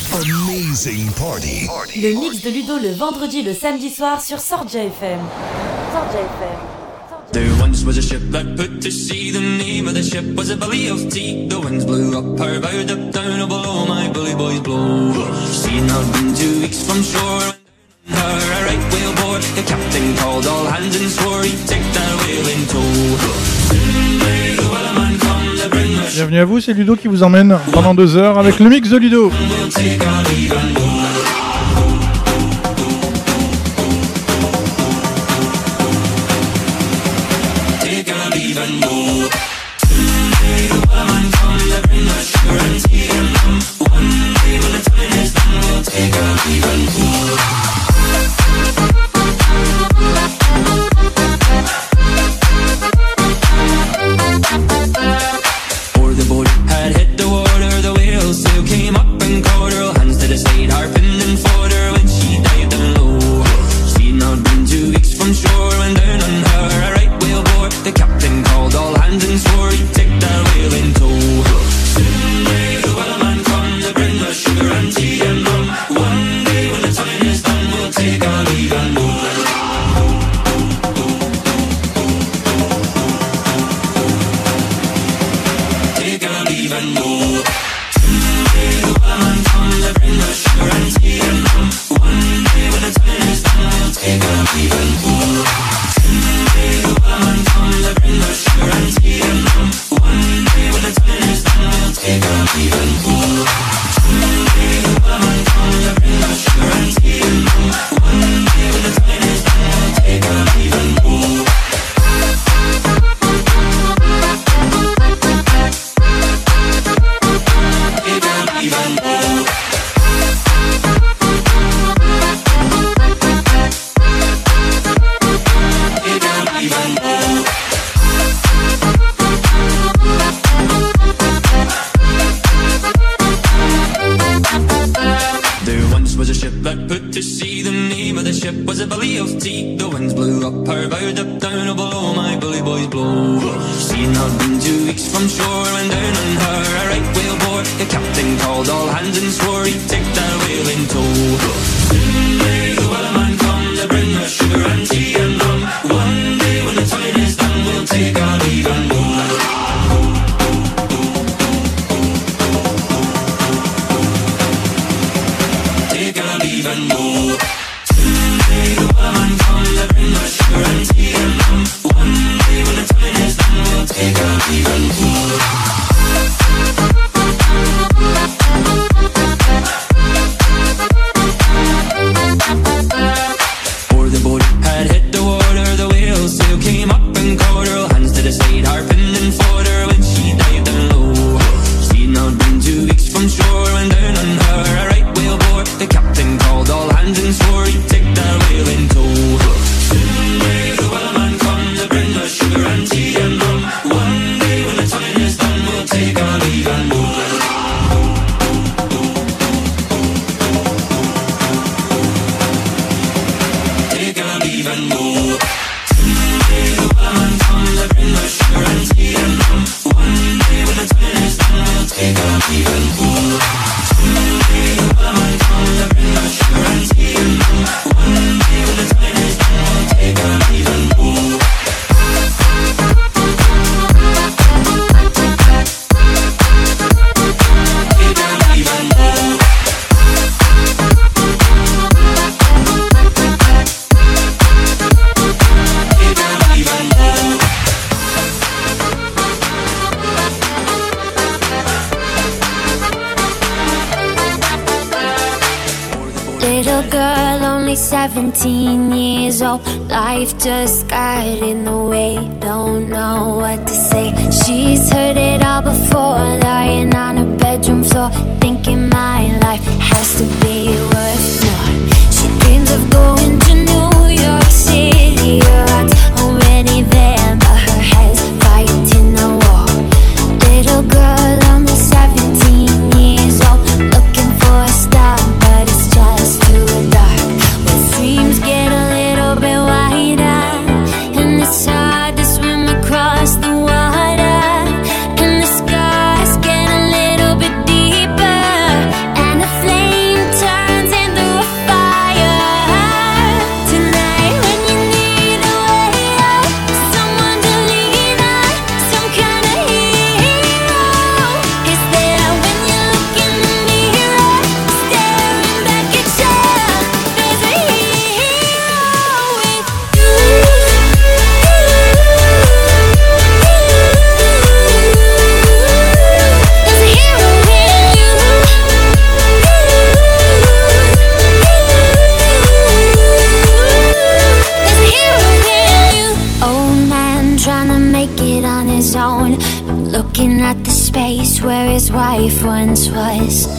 Amazing party. Le mix de Ludo le vendredi et le samedi soir sur Sordia FM. Sordia FM. There once was a ship that put to sea. The name of the ship was a Billy of Tea. The winds blew up her bow, up down below my bully boys blow. She had not been 2 weeks from shore. Her a right whale bore. The captain called all hands and swore he'd take that whale in tow. Soon may the wellerman come to bring us. Bienvenue à vous, c'est Ludo qui vous emmène pendant 2 heures avec le mix de Ludo. We'll take our leave and go. And go. Someday the wellerman come to bring us sugar and tea and rum. One day when the time is done, we'll take our leave and go. Before the boat had hit the water, the whale sail came up and caught her. Hands to the side, harping and fought her when she dived down low. She'd not been 2 weeks from shore when down on her a right whale bore. The captain called all hands and swore he'd take that whale in tow. Soon may the wellerman come to bring us sugar and tea and rum. One day when the time is done, we'll take our leave and go. Take our leave and go. Someday the wellerman come to bring us sugar and tea and rum. One day when the time is done, we'll take our leave and go. Someday the wellerman come to bring us sugar and tea and rum. One day when the time is done, we'll take our leave and go. Someday the wellerman come to bring us sugar and tea and rum. One day when the time is done, we'll take our leave and go. There once was a ship that put to sea. The name of the ship was a Billy of Tea. The winds blew up her bow, up down below my bully boys blow. She'd not been 2 weeks from shore when down on her a right whale bore. The captain called all hands and swore he'd take that whale in tow. Soon may the wellerman come to bring us sugar and tea and rum. One day when the time is done, we'll take our leave and go. Take our leave and go. Someday the wellerman come to bring us sugar and tea and rum. One day when the time is done, we'll take our leave and go. Before the boat had hit the water, the whale sail came up and caught her. Hands to the side, harping and fought her when she dived down low. She'd not been 2 weeks from shore when down on her a right whale bore. The captain called all hands and swore he'd take that whale in tow. Soon may the wellerman come to bring us sugar and tea and rum. One day when the time is done, we'll take our leave and go. Take our leave and go. Someday the wellerman come to bring us sugar and tea and rum. One day when the time is done, we'll take our leave and go. Someday the wellerman come to bring us sugar and tea and rum. One day when the time is done, we'll take our leave and go. Take our leave and go. Take our leave and go. Little girl, only 17 years old. Life just got in the way, don't know what to say. She's heard it all before, lying on her bedroom floor, thinking my life has to be worth more. She dreams of going to New York City. Her heart's already there, but her head's fighting the war. Little girl, only 17 years old, looking for a star, but it's just too dark. When dreams get a little bit wider, and it's hard to swim across the water, and the scars get a little bit deeper, and the flame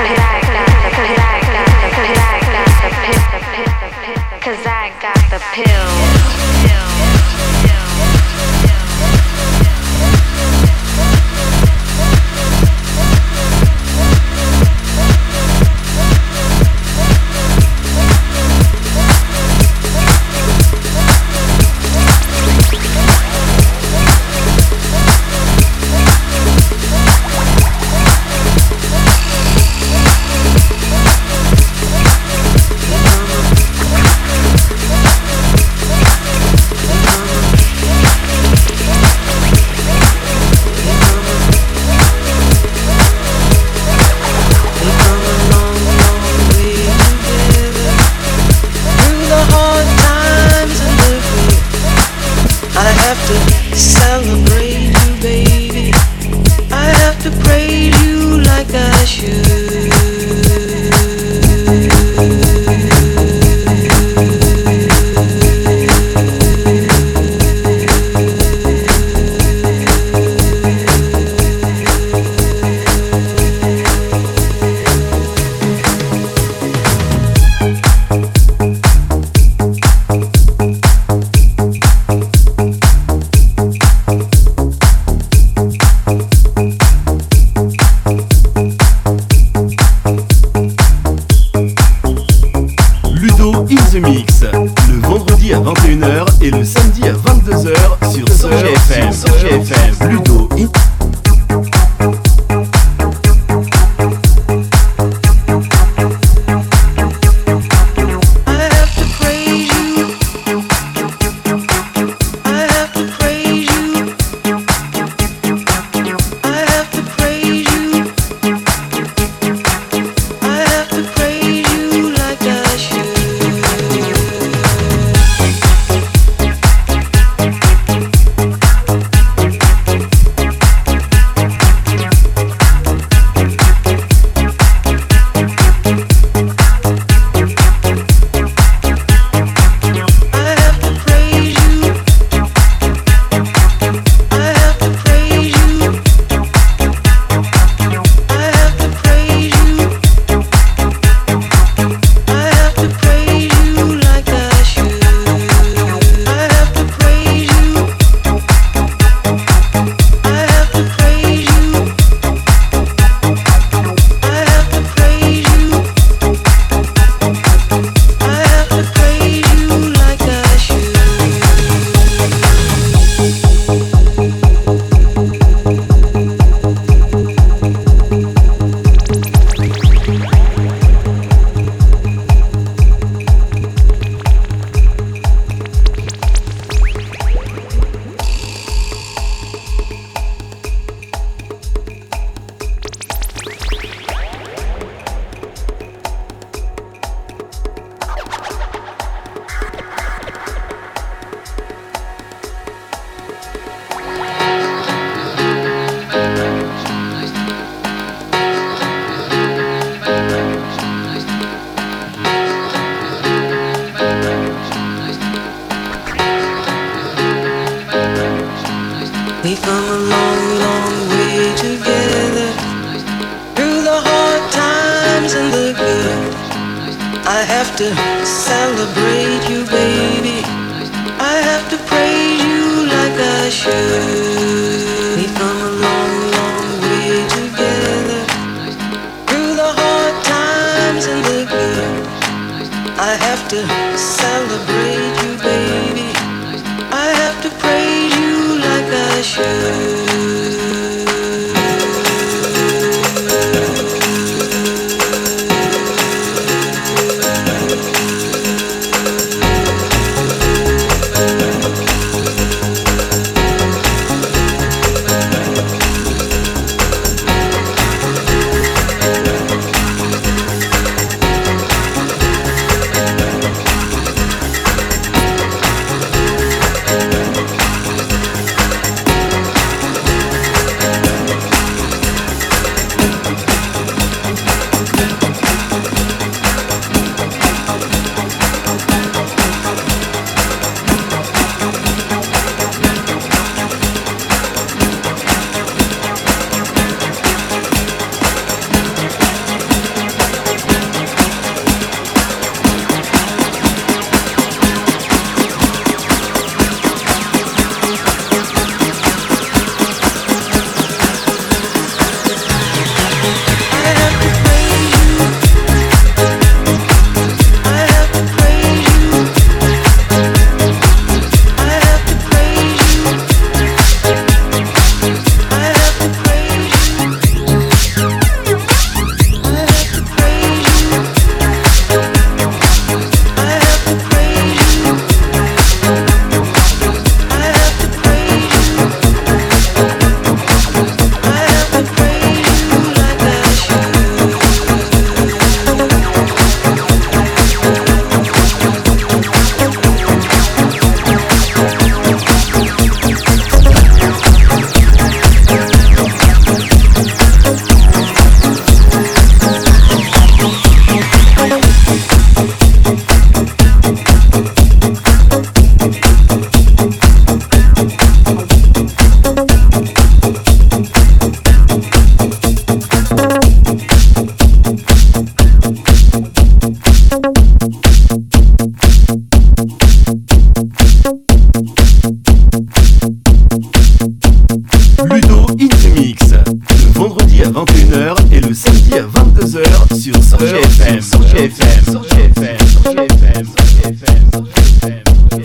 'Cause I got the pill. have to celebrate you, baby. I have to praise you like I should. Ludo in the Mix. Le vendredi à 21h et le samedi à 22h sur Sorge FM. Sorge FM. Sorge FM. Sorge FM. Sorge FM. Sorge FM.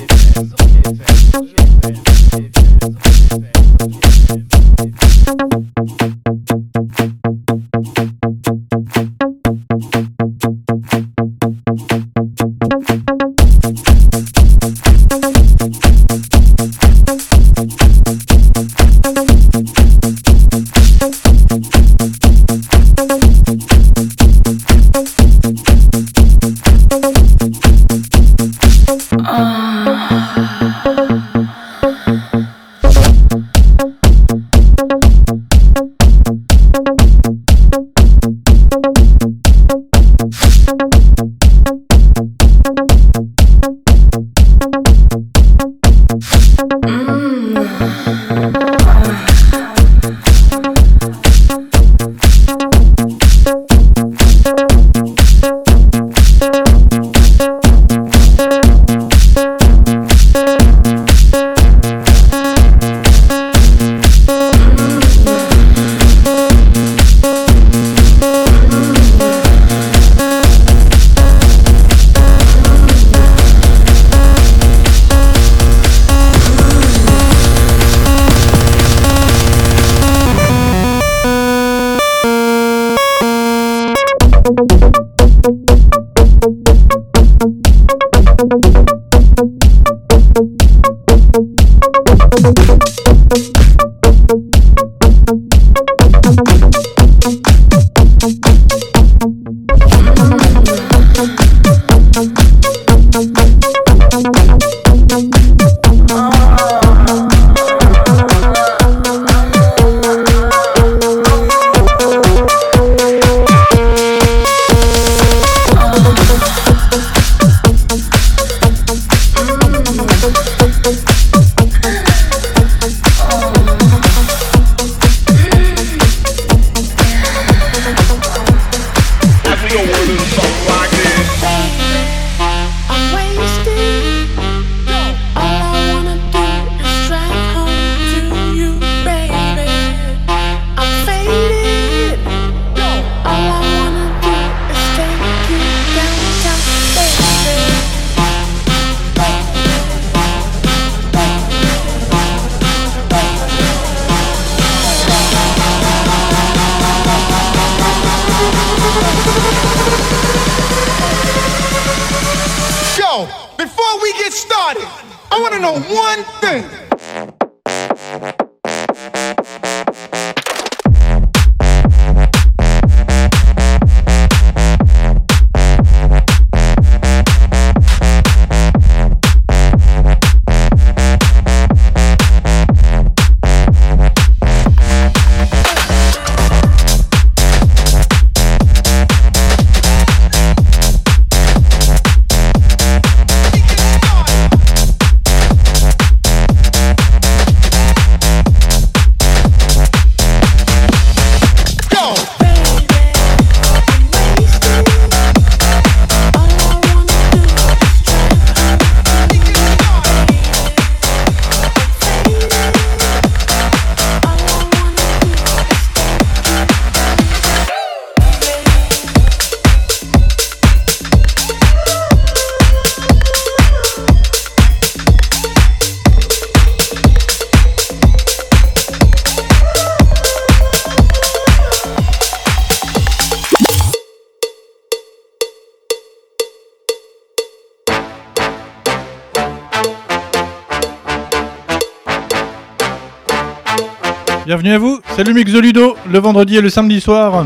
Bienvenue à vous, c'est le mix de Ludo, le vendredi et le samedi soir.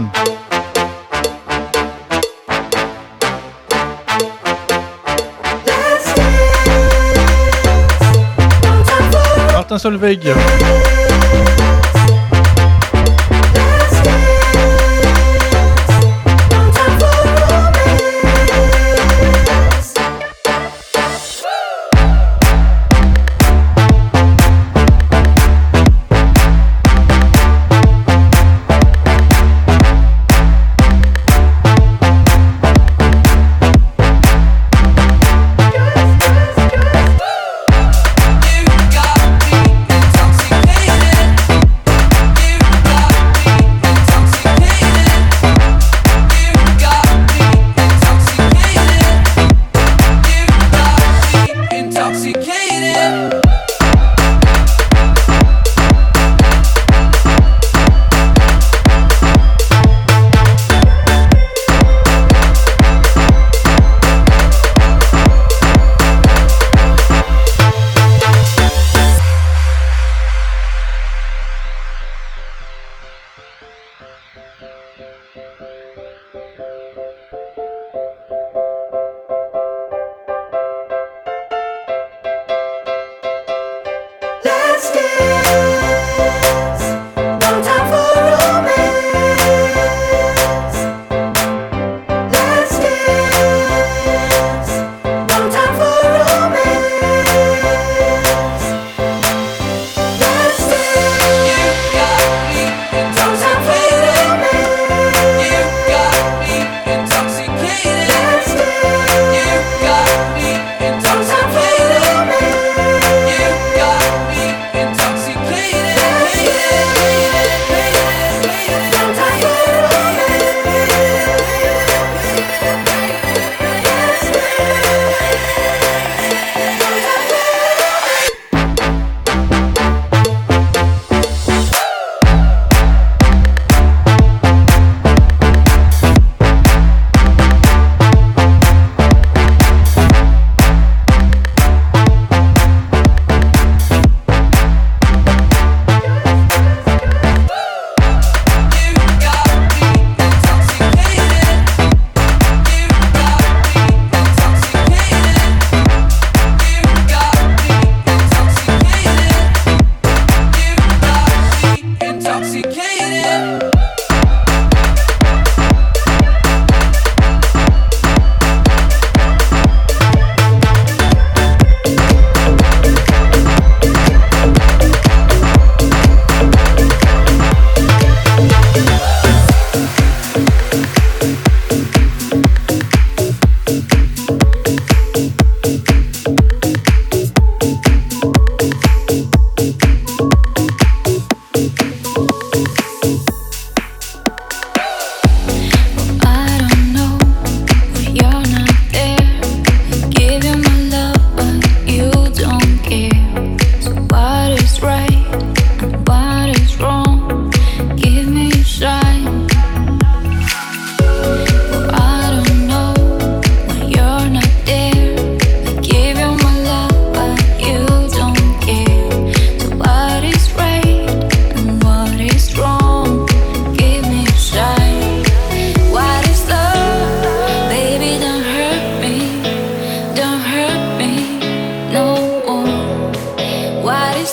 Martin Solveig. You got me intoxicated.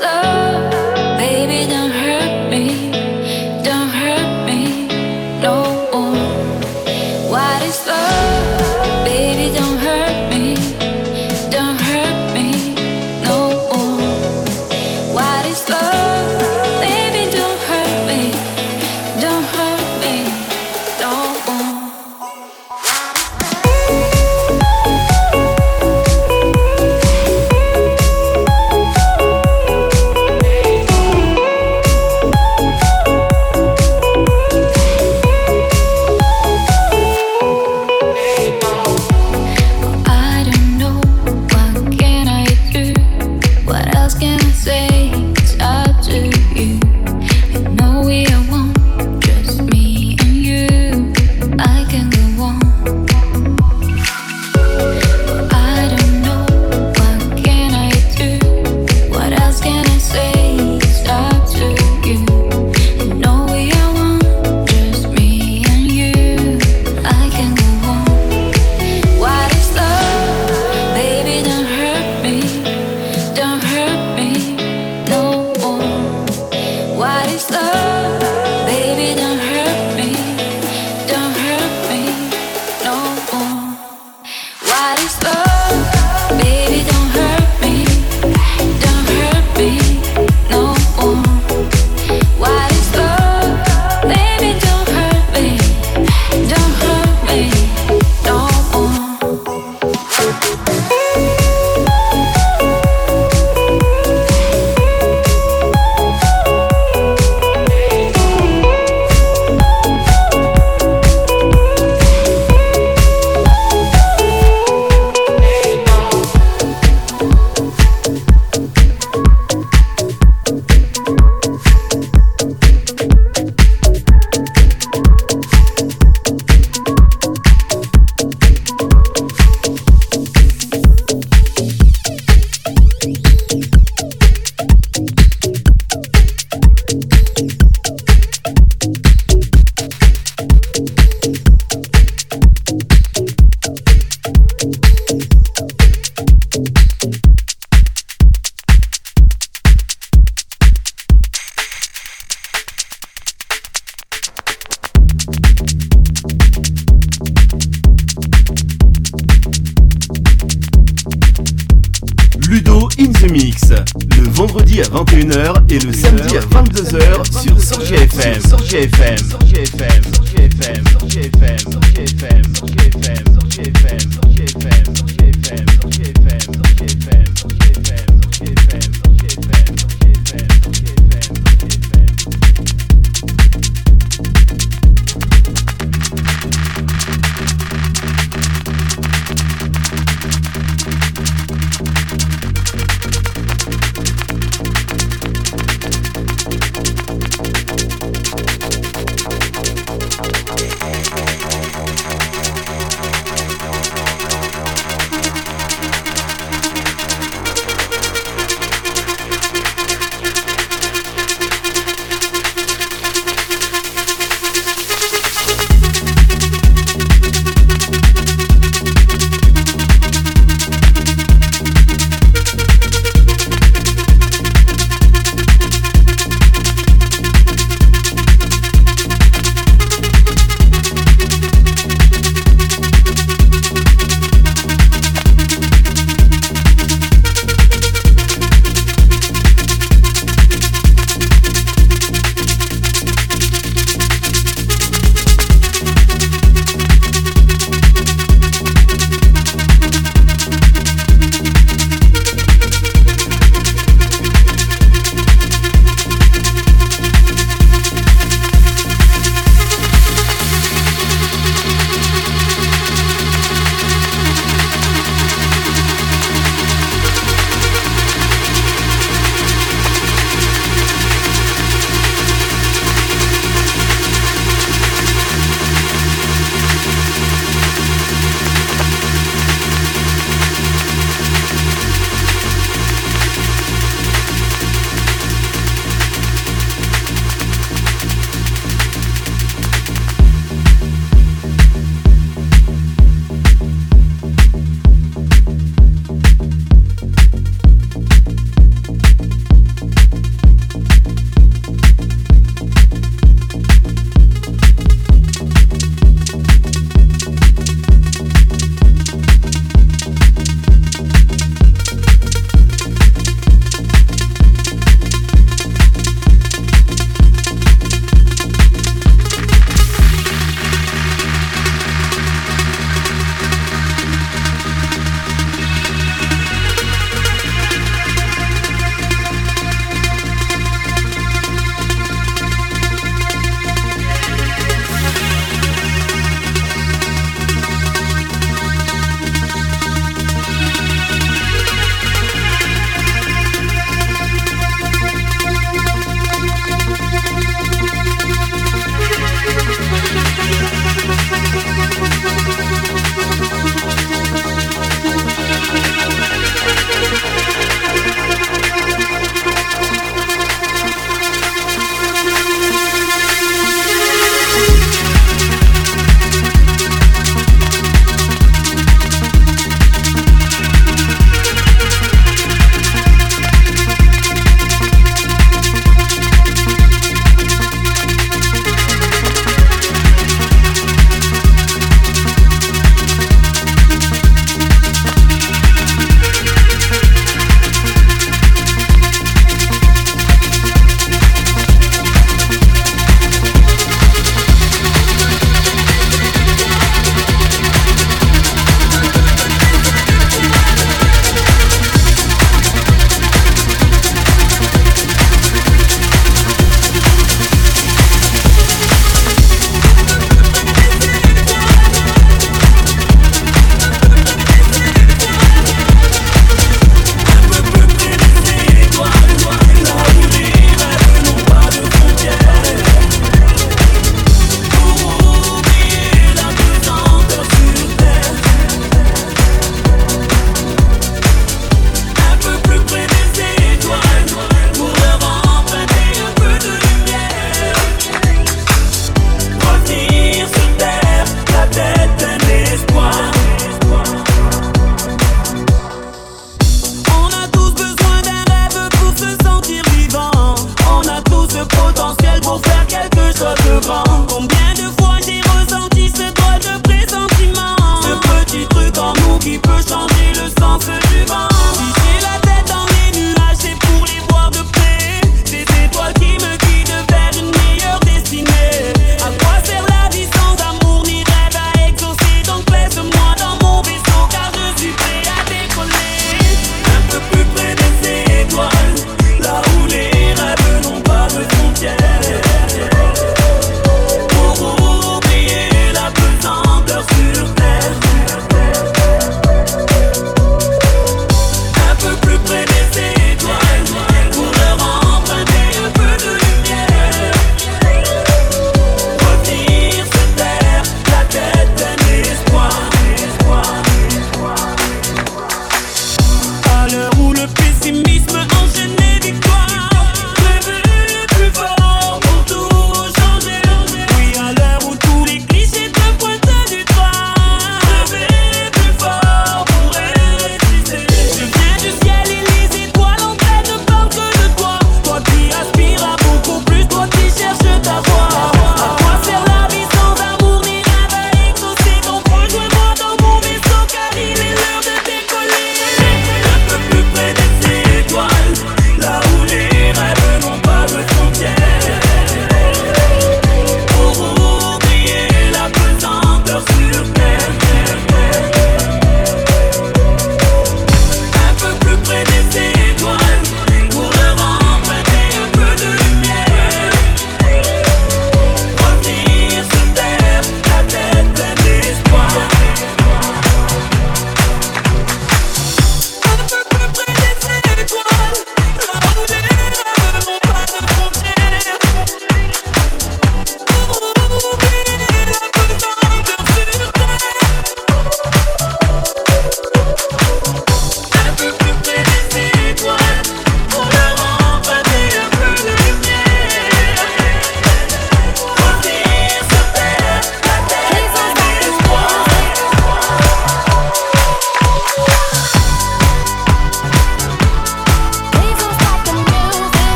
In the Mix, le vendredi à 21h et le samedi à 22h sur Sorgia FM. Sorgia FM. Sorgia FM. Sorgia FM. Sorgia FM. Sorgia FM. Sorgia FM. Sorgia FM. Sorgia FM. Sorgia FM. Sorgia FM. Sorgia FM. Sorgia FM. Sorgia FM. Sorgia FM.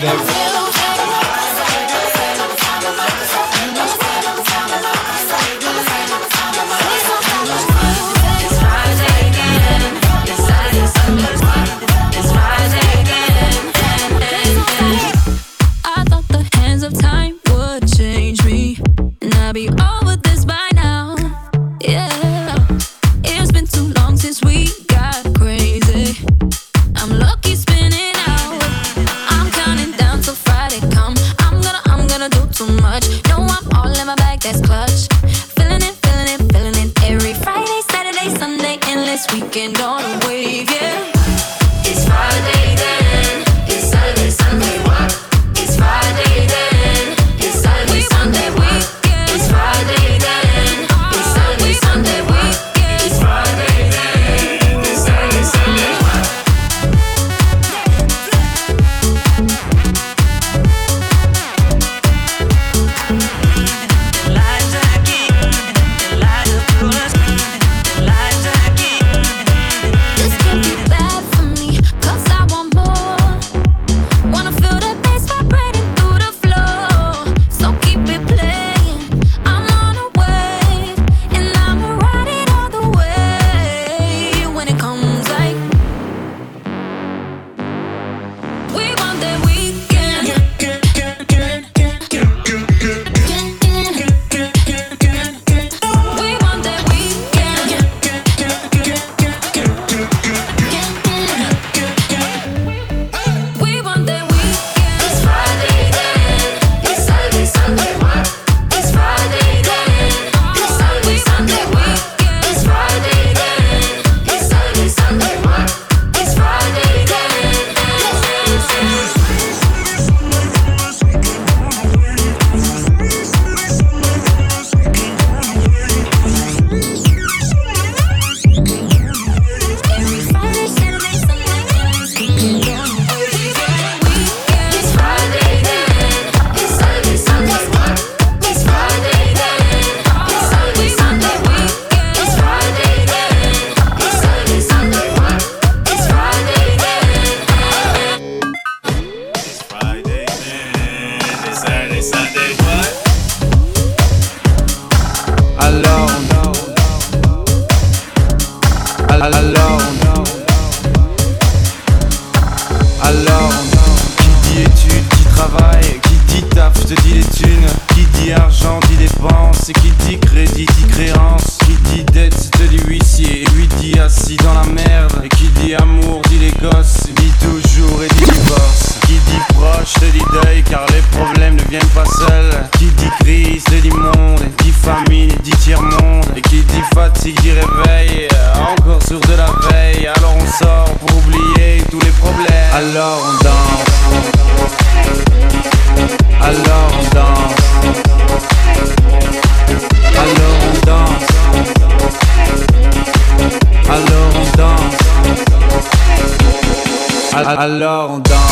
Alors on danse.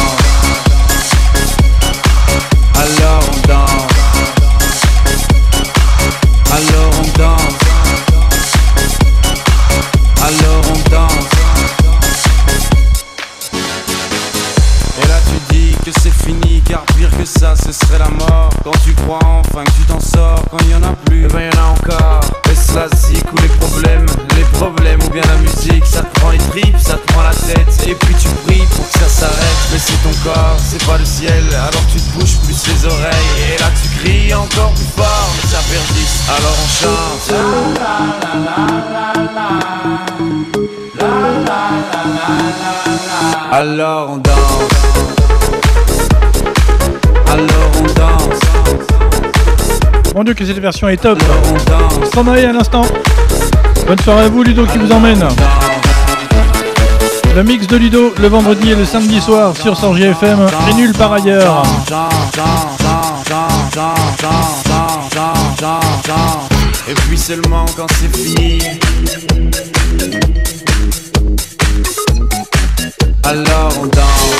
Alors on danse. Alors on danse. Alors on danse. Et là tu dis que c'est fini, car pire que ça ce serait la mort. Quand tu crois enfin que tu t'en sors, quand il y en a plus, ben y en a encore. Est-ce la zik ou les problèmes ou bien la musique, ça te prend les tripes, ça te prend la tête. Et puis tu pries pour que ça s'arrête. Mais c'est ton corps, c'est pas le ciel, alors tu te bouges plus les oreilles. Et là tu cries encore plus fort, mais ça persiste. Alors on chante. Alors on danse. Alors on danse. Mon Dieu que cette version est top. Stromae à l'instant. Bonne soirée à vous Ludo qui vous emmène. Le mix de Ludo le vendredi et le samedi soir sur Sorgy FM et nulle part ailleurs. Et puis seulement quand c'est fini, alors on danse.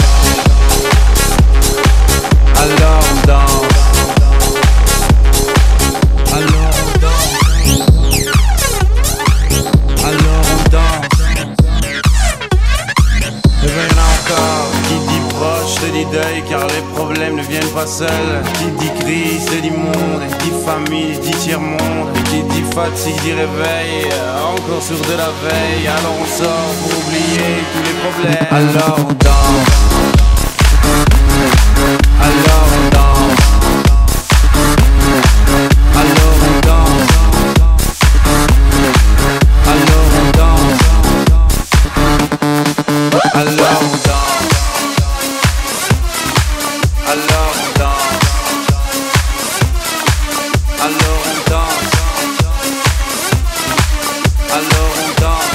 Alors on danse. Alors on danse. Alors on danse. Et ben y'en a encore qui dit proche, te dit deuil, car les problèmes famille dit tiers-monde, et qui dit fatigue dit réveil. Encore sur de la veille, alors on sort pour oublier tous les problèmes. Alors on danse, alors on danse, alors on danse, alors on danse, alors on danse, alors on danse, alors on danse, alors on danse.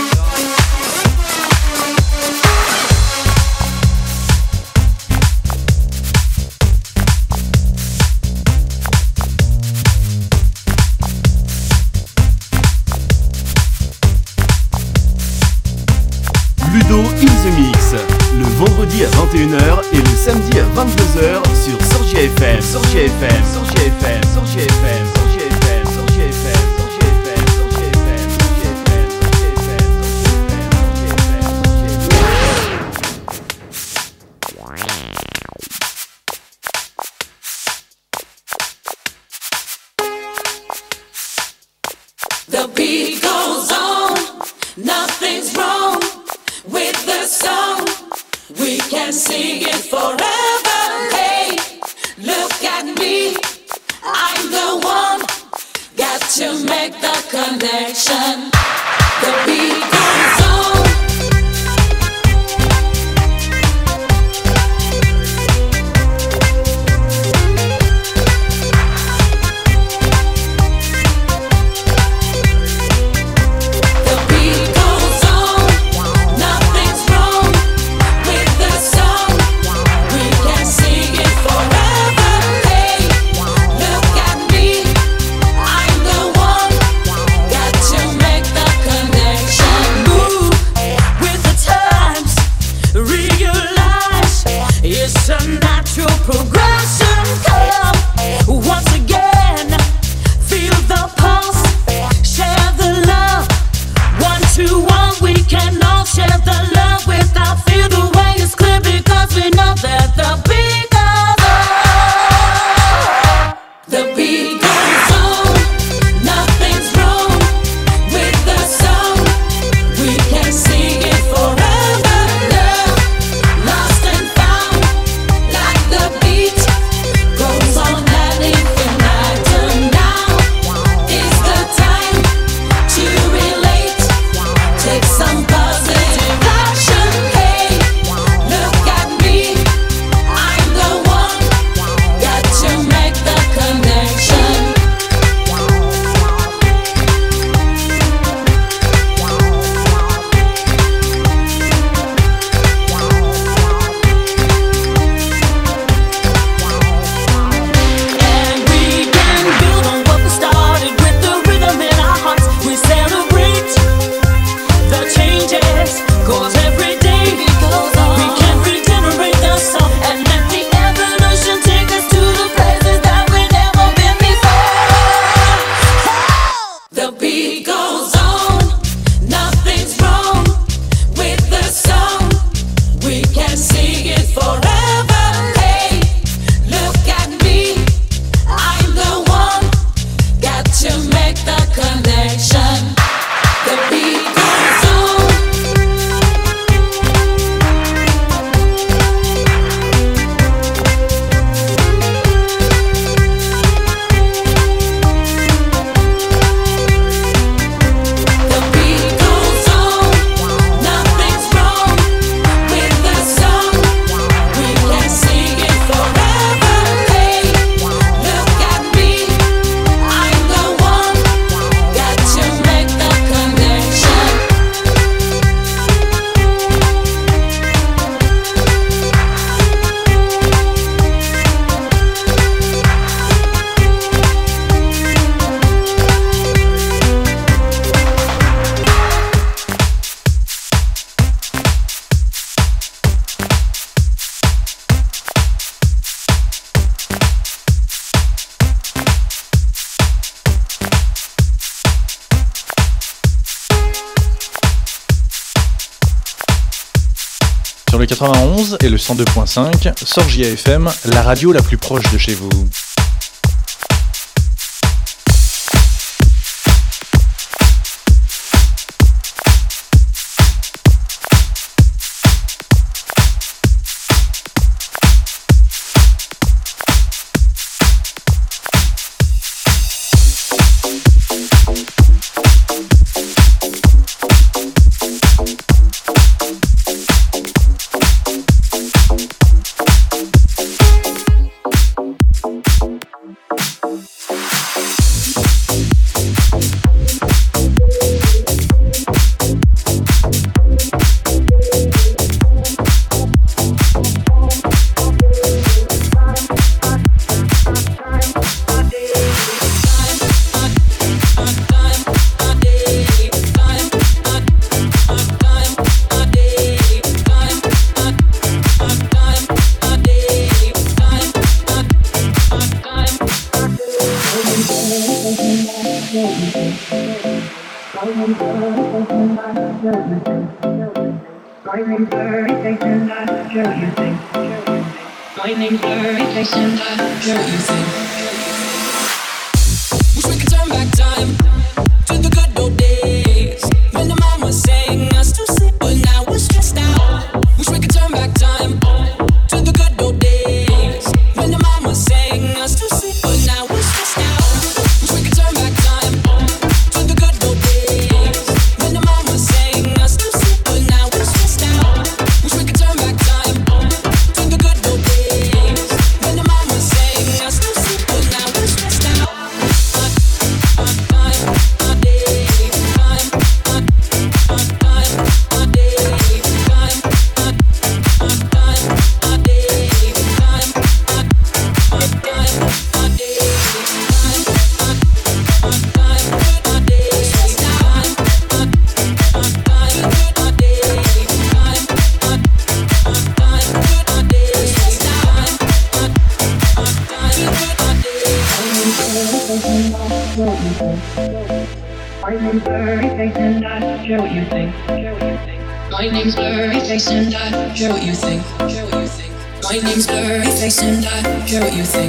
Ludo in the Mix, le vendredi à 21h et le samedi à 22h sur Sorgia FM. Sorgia FM, Sorgia FM, Sorgia FM, Sorgia FM, Sorgia FM, Sorgia FM, Sorgia FM, Sorgia FM, The beat goes on, nothing's wrong with the song. We can sing it forever. Hey, look at me, I'm the one. Got to make the connection. The beat goes on. Progression come once again. Feel the pulse, share the love. 1 to 1, we can all share the love without fear. The way is clear because we know that the beat goes on. The beat goes on, nothing's wrong with the song. We can sing it forever. Love, lost and found, like the beat goes on ad infinitum. Now is the time to relate. Take some positive action. Hey, look at me, I'm the one. Got to make the connection. And we can build on what we started with the rhythm in our hearts. We celebrate the changes, 'cause every day we can regenerate the song and let the evolution take us to the places that we've never been before. The beat goes on, nothing's wrong with the song. We can sing it forever. Hey, look at me, I'm the one. Got to make the connection. The beat goes on. The beat goes on, nothing's wrong with the song. We can sing it forever. Hey, look at me, I'm the one. Got to make the connection. Sur le 91 et le 102.5, Sorgia FM, la radio la plus proche de chez vous. Wish we could turn back time to the good old days when the mama sang us to sleep, but now we're stressed out. Wish we could turn back time to the good old days when the mama sang us to sleep, but now we're stressed out. Wish we could turn back time to the good old days when the mama sang us to sleep, but now we're stressed out. Wish we could turn back time to the good old days when the mama sang us to sleep, but now we're stressed out. My name's Blurry Face and I don't care what you think. My name's Blurry Face and I don't care what you think.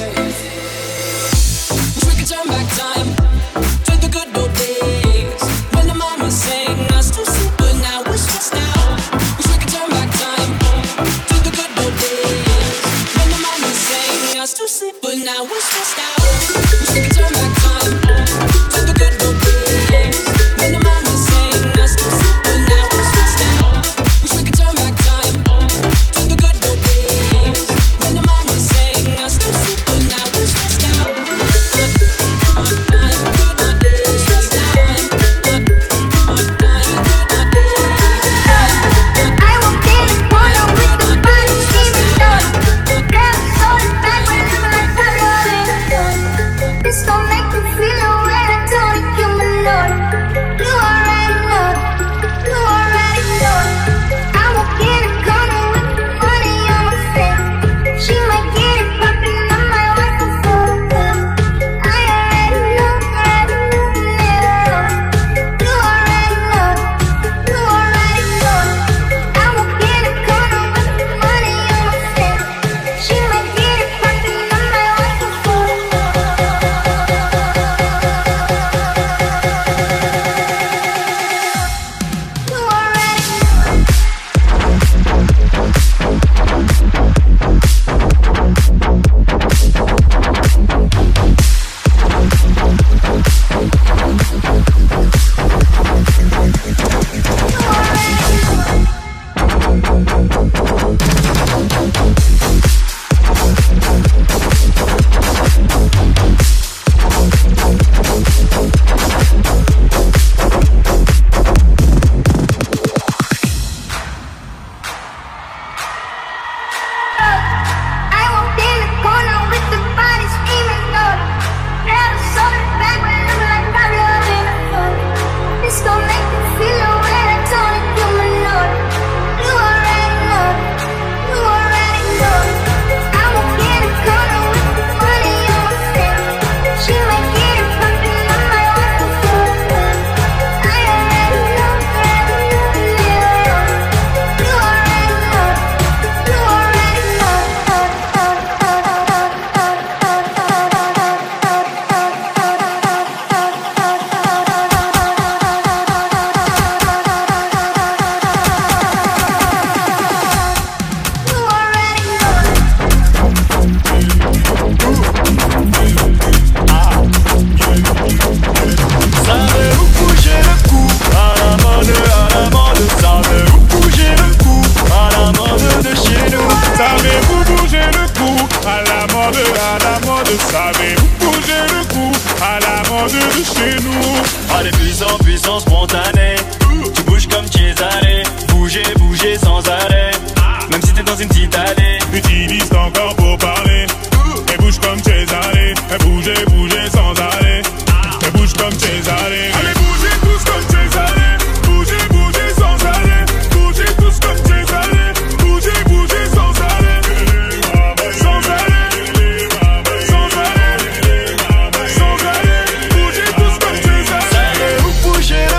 Wish we could turn back time to the good old days when the mama sang us to sleep, but now we're stressed out. Wish we could turn back time to the good old days when the mama sang us to sleep, but now we're stressed out. Wish we could turn back time to the good old days when the mama sang us to sleep, but now we're stressed out. Wish we could turn back time to the good old days when the mama sang us to sleep, but now we're stressed out. Savez-vous bouger le cou à la mode de chez nous? Allez, puissant, puissant, spontané. Tu bouges comme Cesare. Bouger, bouger sans arrêt. Même si t'es dans une petite allée. Utilise ton corps pour parler. Et bouge comme Cesare. Et bouger, bouger sans arrêt. Et bouge comme Cesare. Allez, bougez tous comme Cesare. Bougez, bougez sans arrêt. Bougez tous comme Cesare. Bougez, bougez sans arrêt. Sans arrêt. Sans arrêt. Sans arrêt. Bougez tous comme Cesare. Savez-vous bouger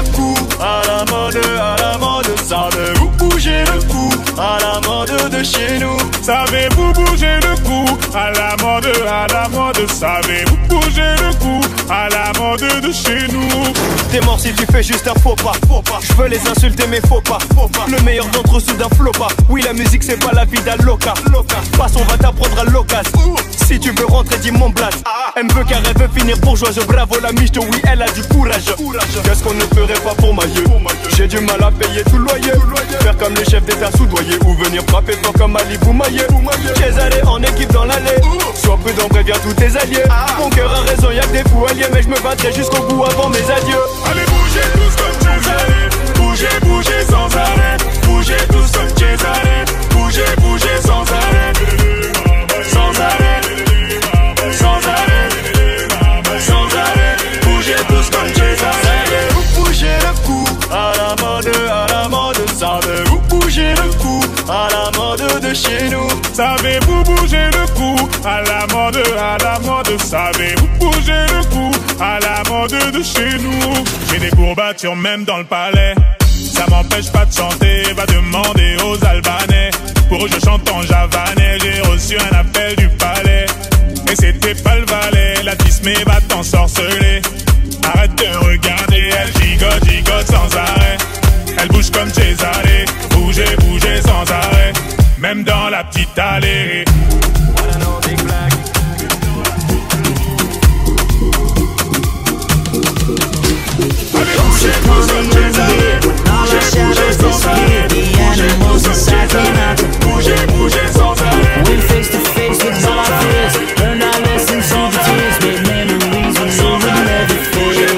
bouger le cou à la mode de chez nous. T'es mort si tu fais juste un faux pas. Je veux les insulter mais faut pas. Le meilleur d'entre eux sous d'un flot pas. Oui la musique c'est pas la vie d'un loca. Passe on va t'apprendre à l'occasion. Si tu veux rentrer dis mon blast. Elle me veut car elle veut finir bourgeoise. Bravo la miche oui elle a du courage. Qu'est-ce qu'on ne ferait pas pour Mailleux? J'ai du mal à payer tout le loyer. Faire comme les chefs d'état soudoyés. Ou venir frapper fort comme Ali Boumaillé. Césaré en équipe dans l'allée. Sois prudent préviens tous tes alliés. Mon cœur a raison y'a que des fous alliés. Mais je me battrai jusqu'au bout avant mes adieux. Allez bougez tous comme Césaré. Bougez, bougez sans arrêt. Bougez tous comme Césaré. Bougez, bougez sans arrêt. Sans arrêt. Sans arrêt. Sans arrêt. Bougez tous comme Césaré. Vous bougez le cou à la mode, savez-vous bouger le cou à la mode de chez nous? Savez-vous bouger le cou à la mode, savez-vous bouger le cou à la mode de chez nous? J'ai des courbatures même dans le palais. Ça m'empêche pas de chanter, va demander aux Albanais. Pour eux je chante en javanais, j'ai reçu un appel du palais. Et c'était pas le valet, la Disney va t'ensorceler. Arrête de regarder, elle gigote sans arrêt. Elle bouge comme Césaré, bougez, bougez sans arrêt. Même dans la petite allée. Once upon a young year, when all our shadows disappeared, the animals inside came out to bouger sans arrêt. Went face to face with all our fears, learned our lessons through the tears, made memories we knew would never fade.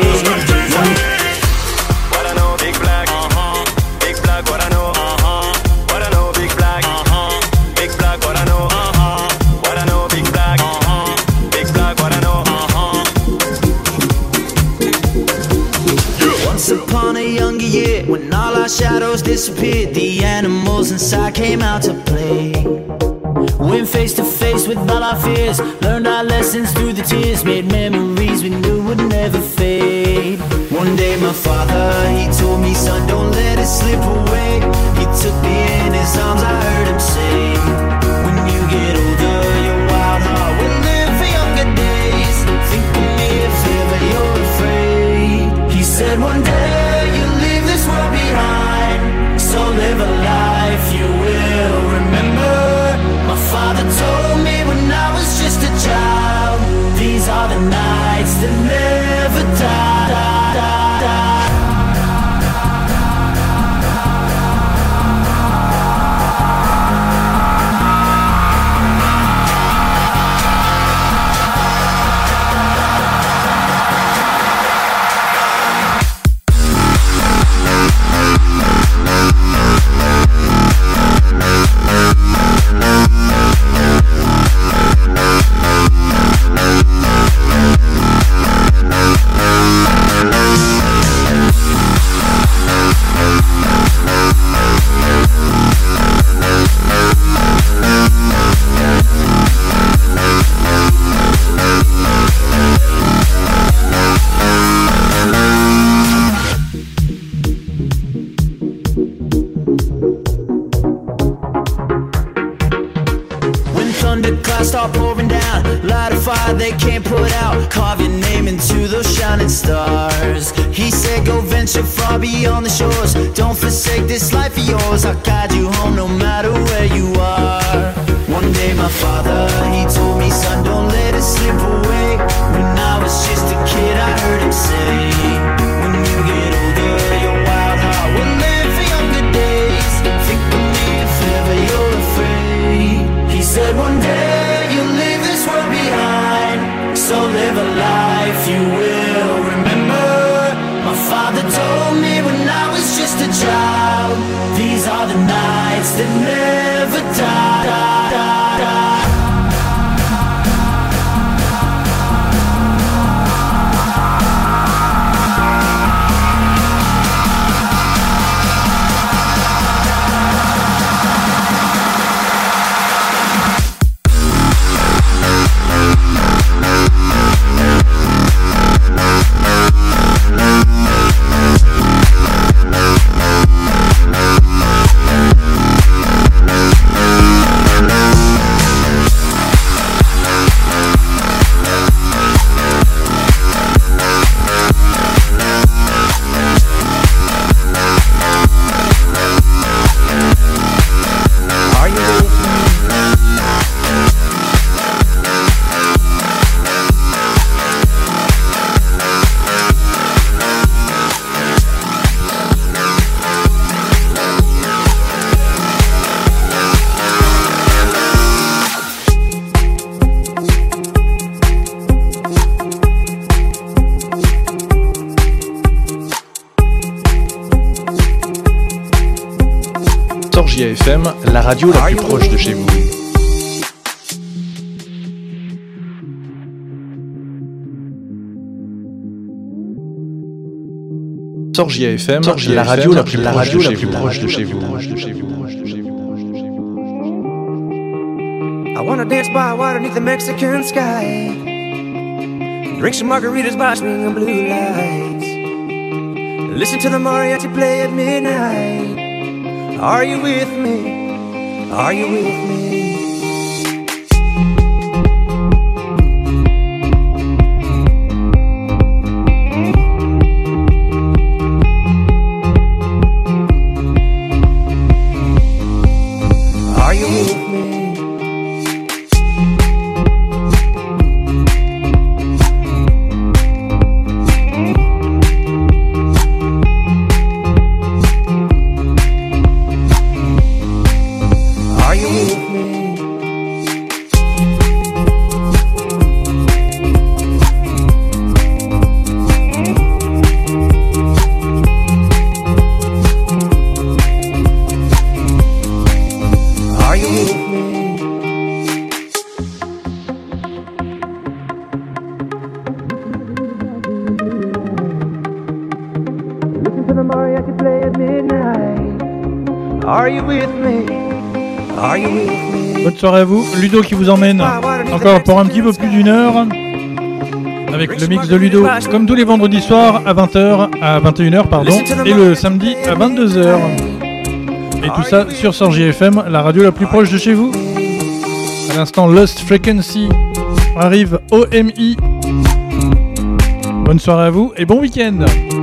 What I know, big black, big black, what I know, what I know, big black, big black, what I know, what I know, big black, big black, what I know. Once upon a younger year, when all our shadows disappeared, the animals inside came out to play. Went face to face with all our fears, learned our lessons through the tears, made memories we knew would never fade. One day my father, he told me, son, don't let it slip away. He took me in his arms, I heard him say, when you get older, your wild heart will live for younger days. Think of me if ever you're afraid. He said one day you'll leave this world behind, so live a life you will remember. My father told me when I was just a child, these are the nights that never die. Start pouring down, light a fire they can't put out, carve your name into those shining stars. He said go venture far beyond the shores, don't forsake this life of yours, I'll guide you home no matter where you are. One day my father, he told me, son, don't let it slip away. When I was just a kid I heard him say, when you get older your wild heart will live for younger days. Think of me if ever you're afraid. He said one day so live a life you will remember. My father told me when I was just a child, these are the nights that never die. Sorgia FM, la radio la plus proche de chez vous. Sorgia FM, la radio la plus proche de chez vous. I wanna dance by water beneath the Mexican sky. Drink some margaritas by swinging blue lights. Listen to the mariachi play at midnight. Are you with me? Are you with me? Bonne soirée à vous, Ludo qui vous emmène encore pour un petit peu plus d'une heure avec le mix de Ludo comme tous les vendredis soirs à 21h pardon, et le samedi à 22h. Et tout ça sur Sorgia FM, la radio la plus proche de chez vous. À l'instant Lost Frequency arrive OMI. Bonne soirée à vous et bon week-end.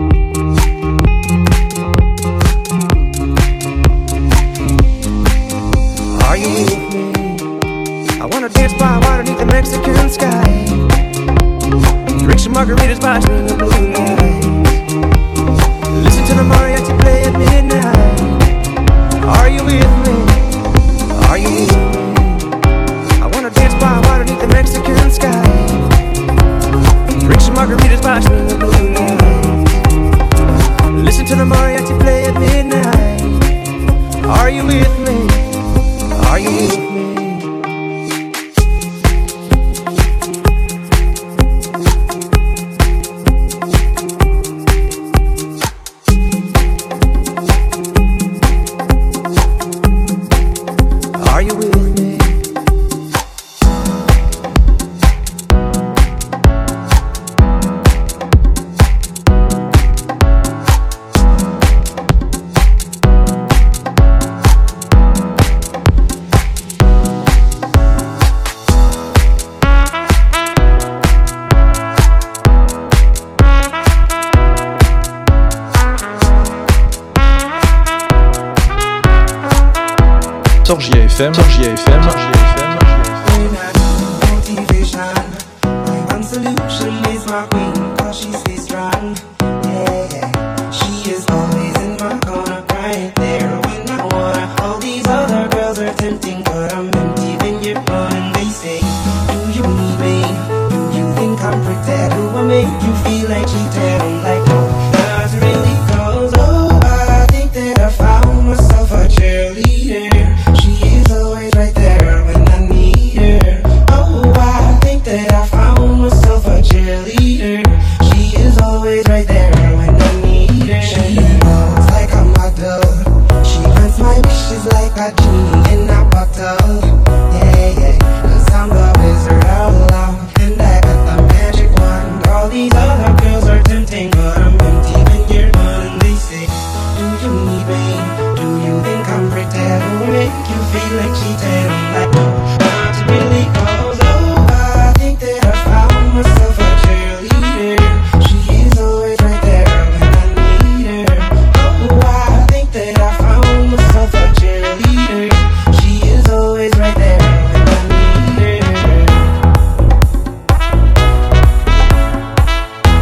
Mexican sky. Drink some margaritas by swinging blue lights. Listen to the mariachi play at midnight. Are you with me? Are you with me? I wanna dance by water beneath the Mexican sky. Drink some margaritas by swinging blue lights. Listen to the mariachi play at midnight. Are you with me? Are you with me? Sorgia FM, Sorgia FM, Sorgia FM. Motivation, my one solution is my queen, cause she stays strong. Yeah, yeah. She is always in my corner, right there when I wanna. All these other girls are tempting, but I'm empty when you're gone. And they say, do you need me? Do you think I'm pretend? Do I make you feel like cheating? I'm like, no, not really, cause oh, I think that I found myself a cheerleader. Always right there when I need her. Oh, I think that I found myself a cheerleader. She is always right there when I need her. She knows like a model. She grants my wishes like a genie in a bottle. Yeah, yeah, 'cause I'm the wizard of love, and I got the magic wand. All these other girls are tempting, but I'm empty when you're gone. And they say, do you need me? Do you think I'm pretend? Will make you feel like cheating? I'm like, no, not really, cause oh, I think that I found myself a cheerleader. She is always right there when I need her. Oh, I think that I found myself a cheerleader. She is always right there when I need her.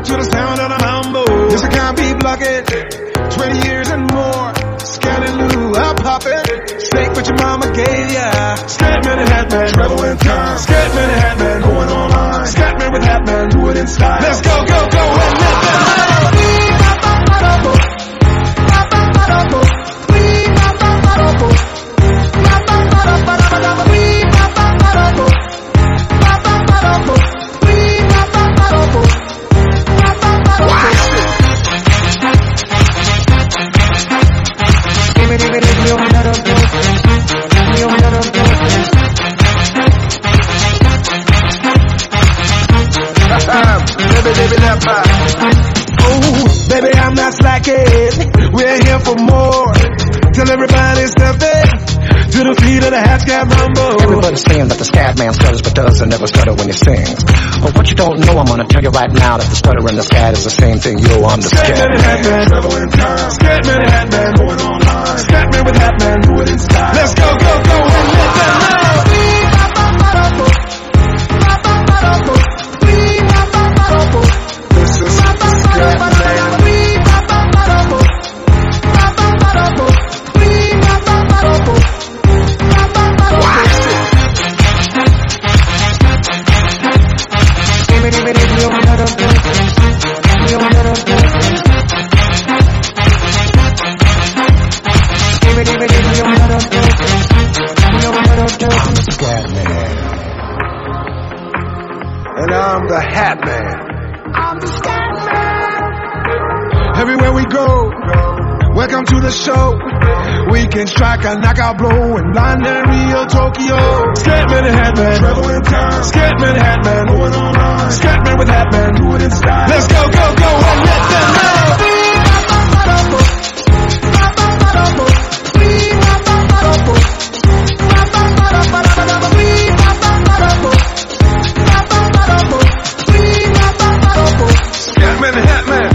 rock to the sound of the mambo. Yes, I can't be blocking. 20 years and more. Scallyloo, I'll pop it. Steak what your mama gave ya. Scatman and Hatman, travel in time. Scatman and Hatman, going online. Scatman with Hatman, do it in style. Let's go, go, go, and let them know. Oh, baby, I'm not slacking. We're here for more. Tell everybody something. To the feet of the hat scat rumble. Everybody's saying that the scat man stutters but doesn't never stutter when he sings. But what you don't know, I'm gonna tell you right now that the stutter and the scat is the same thing. Yo, I'm the scat man. Scatman and Hatman, going online. Scatman with Hatman, do it in style. Let's go, go, go, and let them know. This is Scatman. And I'm the Hat Man. I'm the Scat Man. Everywhere we go, welcome to the show. We can strike a knockout blow in London, Rio, Tokyo. Scatman and Hatman, travel in time. Scatman and Hatman, going online. Scatman with Hatman, do it in style. Let's go, go, go, and let them know. Scatman and Hatman.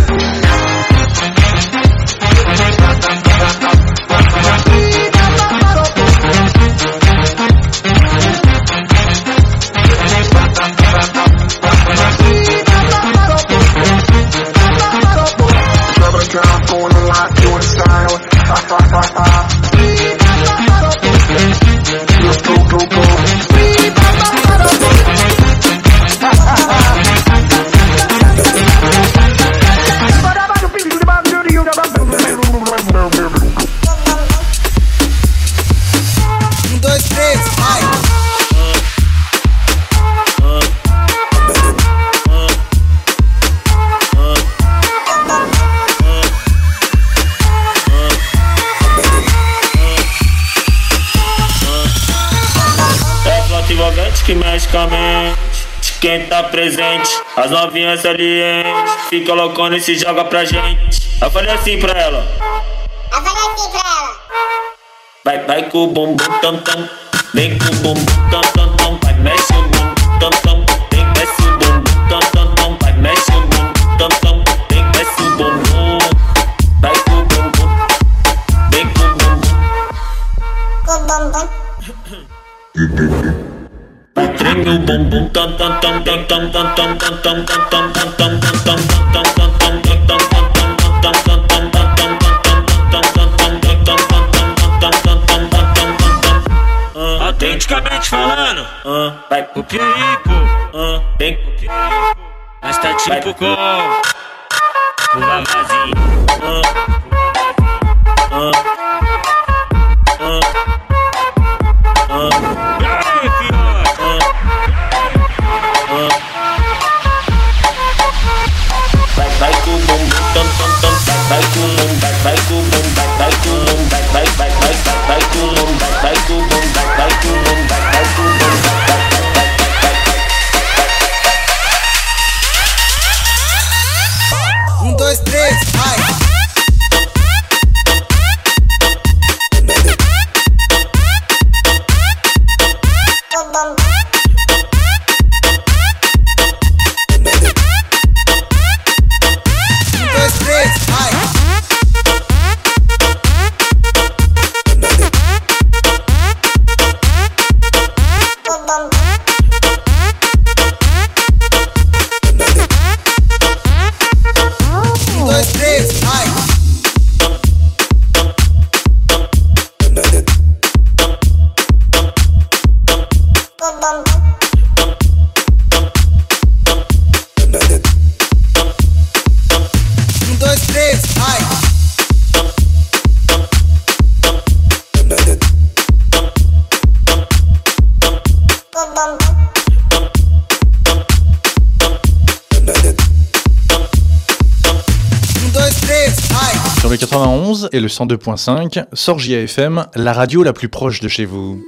Que mexe com a mente de quem tá presente. As novinhas salientes fica loucona e se joga pra gente. Eu falei assim pra ela. Vai, vai com o bumbum tam tam. Vem com o bumbum tam tam tam. Vai, mexe o bumbum tam tam. Vem, mexe o bumbum tam tam tam. Vai, mexe o bumbum tam tam. Vem, mexe o bumbum. Vai com o bumbum. Vem com o bumbum. Treme o bumbum tam tam tam tam tam tam tam tam tam tam tam tam tam autenticamente falando, vai pro perigo, vem pro perigo, mas tá tipo com o vavazinho, vai com o bumbum tam tam tam, vai com o bumbum, vai com o bumbum, vai com o bumbum, vai com o bumbum, vai com o bumbum, vai com o bumbum, vai com o bumbum, vai com o bumbum. 1, 2, 3, vai. Sur le 91 et le 102.5, Sorgia FM, la radio la plus proche de chez vous.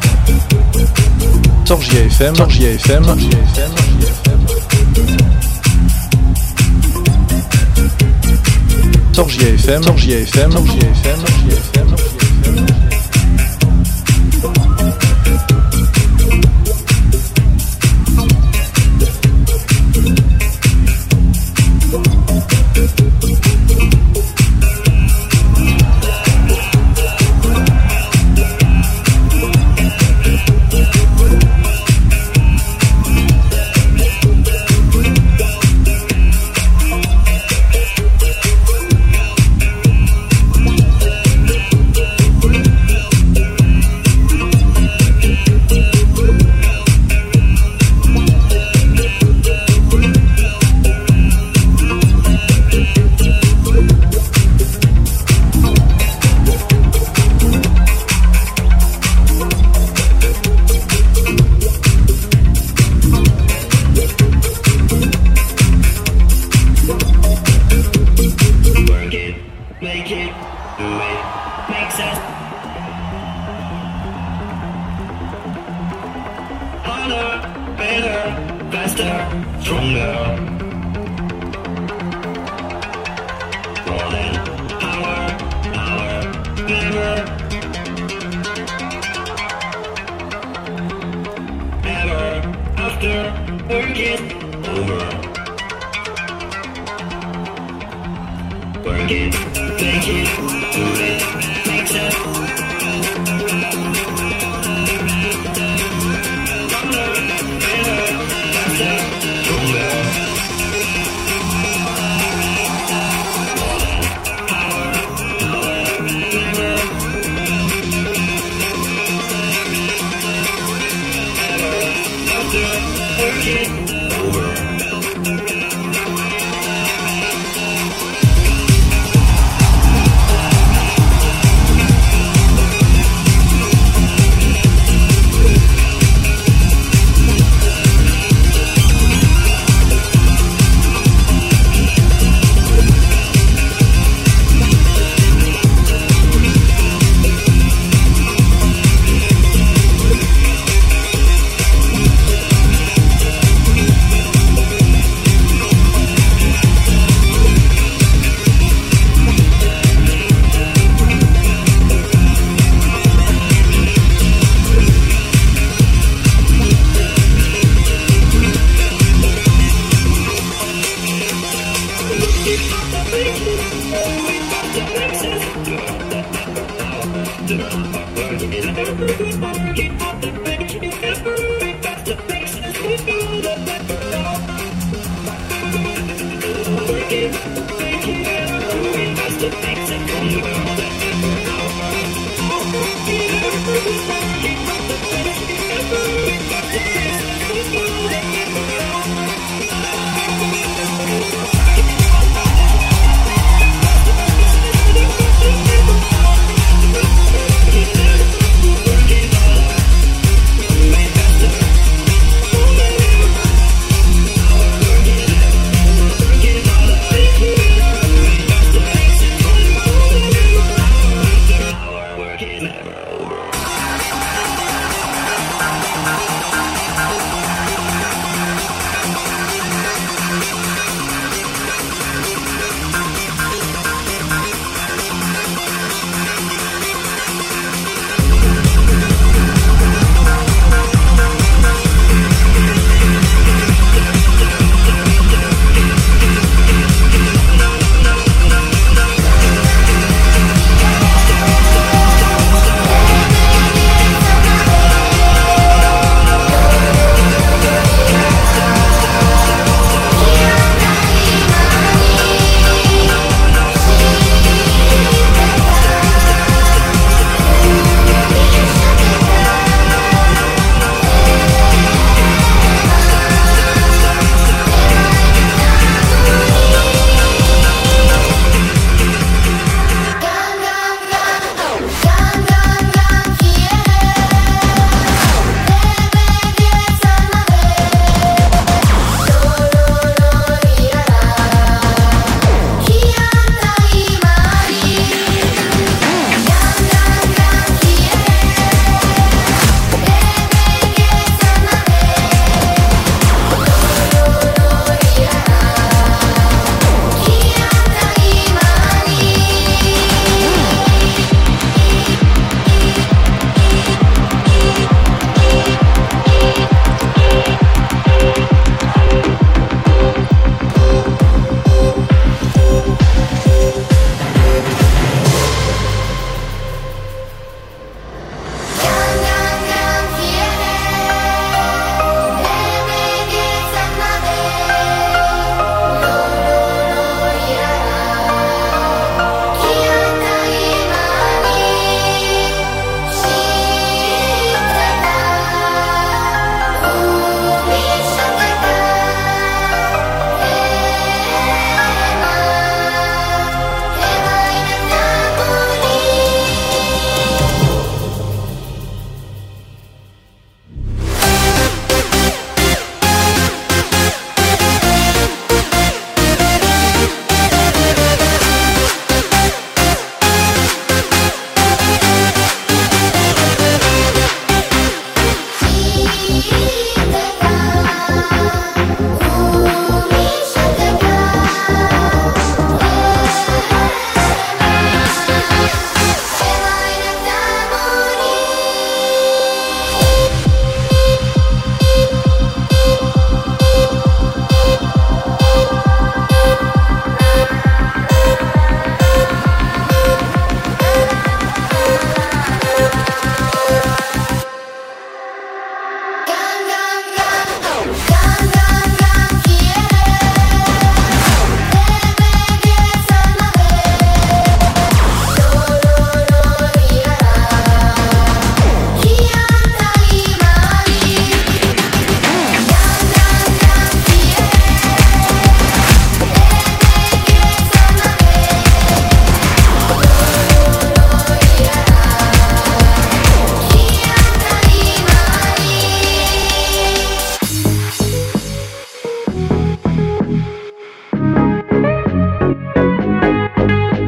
Sorgia FM. Sorgia FM, Sorgia FM, Sorgia FM, Sorgia FM.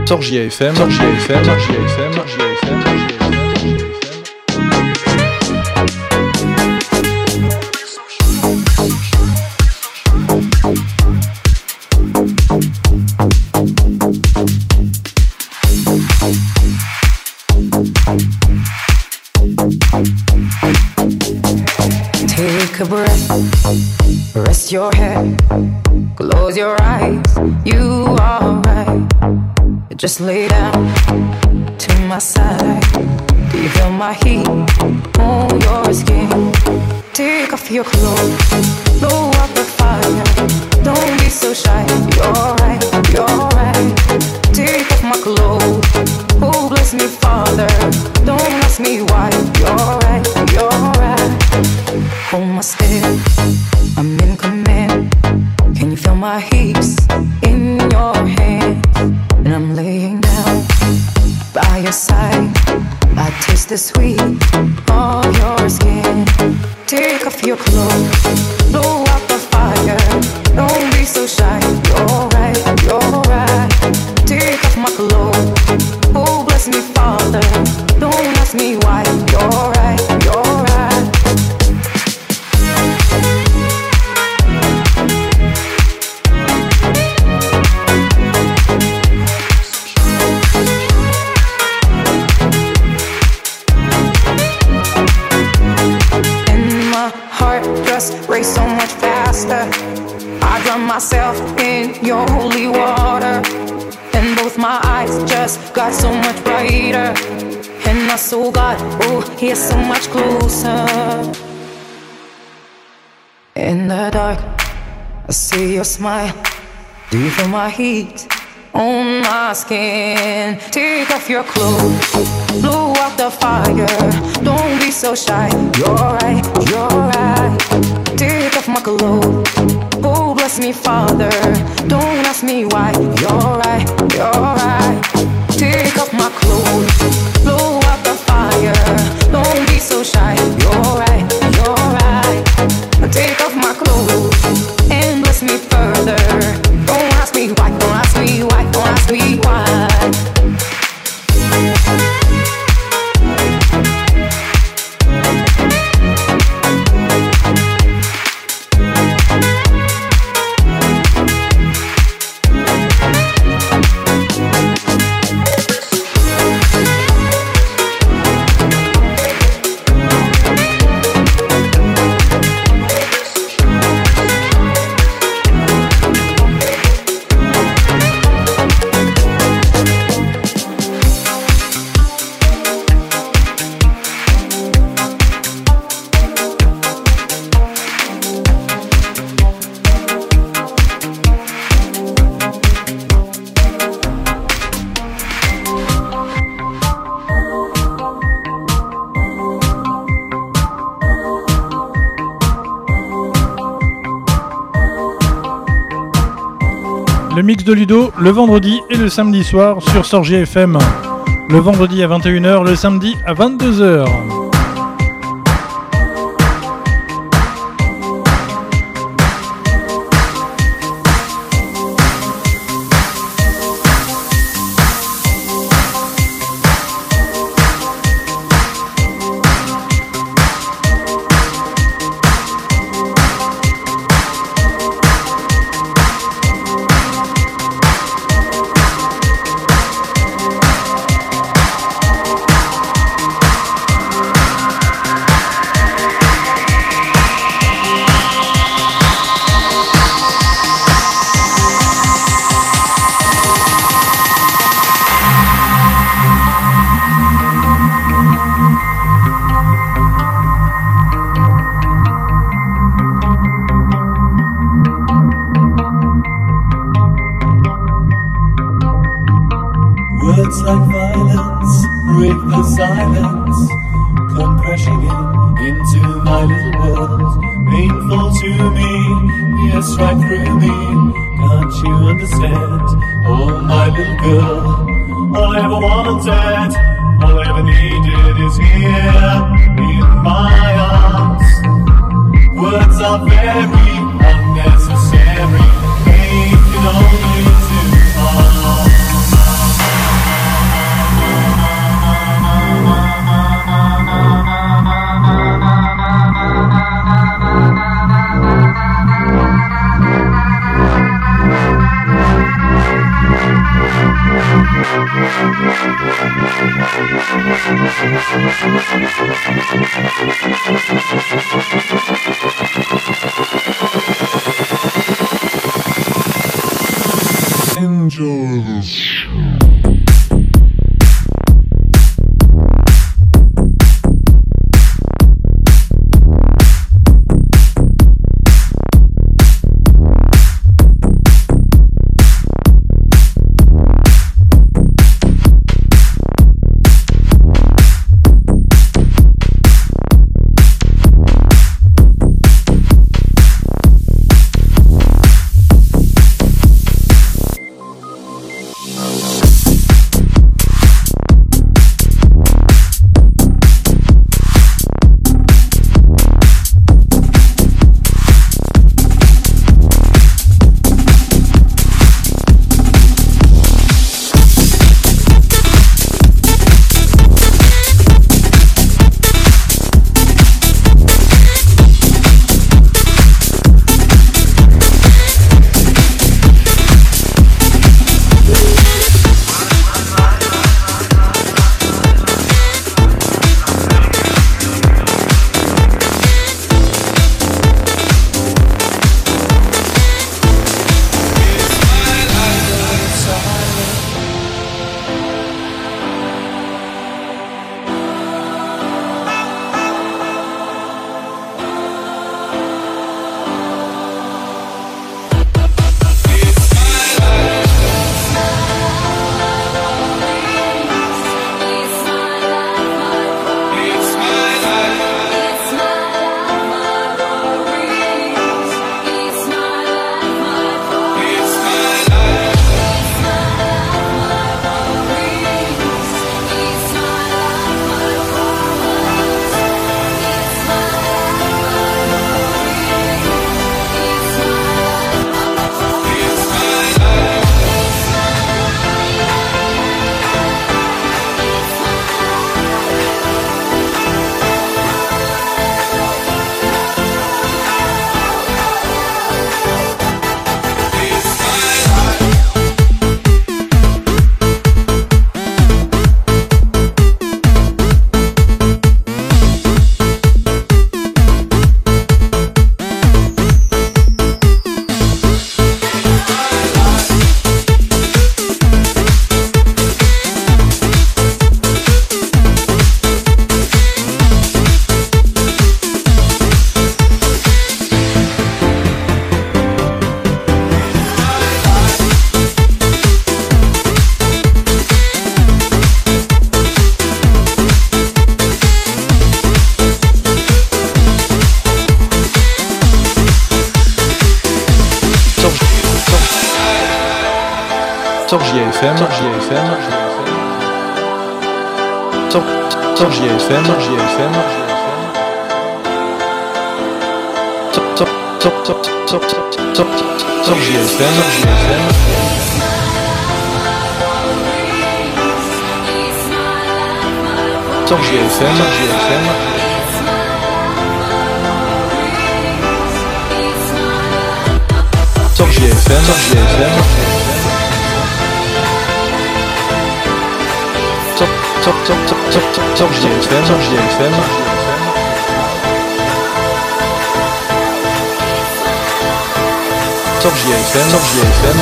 Sorgia FM, Sorgia FM, Sorgia FM, Sorgia FM, Take a breath, rest your head, close your eyes, you are right. Just lay down to my side. Do you feel my heat on your skin? Take off your clothes, blow up the fire. Don't be so shy, you're right, you're right. Take off my clothes, oh bless me Father. Don't ask me why, you're right, you're right. Hold my step, I'm in command. Can you feel my hips in your hands? And I'm laying down by your side. I taste the sweet of your skin. Take off your clothes, blow out the fire. Don't be so shy, you're right, you're right. Take off my clothes, oh bless me Father. Don't ask me why, you're right, you're right. Race so much faster. I drown myself in your holy water, and both my eyes just got so much brighter. And my soul got, oh, he's so much closer. In the dark, I see your smile. Do you feel my heat on my skin? Take off your clothes, blow out the fire. Don't be so shy, you're right, you're right. Take off my clothes, oh bless me Father. Don't ask me why, you're right, you're right. Take off my clothes, blow out the fire. Don't be so shy, you're right, you're right. Take off my clothes and bless me further. Don't ask me why, don't ask me why, don't ask me why. Le mix de Ludo le vendredi et le samedi soir sur Sorgia FM. Le vendredi à 21h, le samedi à 22h. Words like violence break the silence, come crashing into my little world. Painful to me, yes, right through me. Can't you understand? Oh, my little girl, all I ever wanted, all I ever needed is here in my arms. Words are very unnecessary, they can only do harm. Enjoy this. Sur JFM, JFM, sur JFM, JFM, sur JFM, JFM. Sur JFM, JFM. Sur JFM, JFM. Sur JFM, sur JFM. Sur JFM, sur JFM.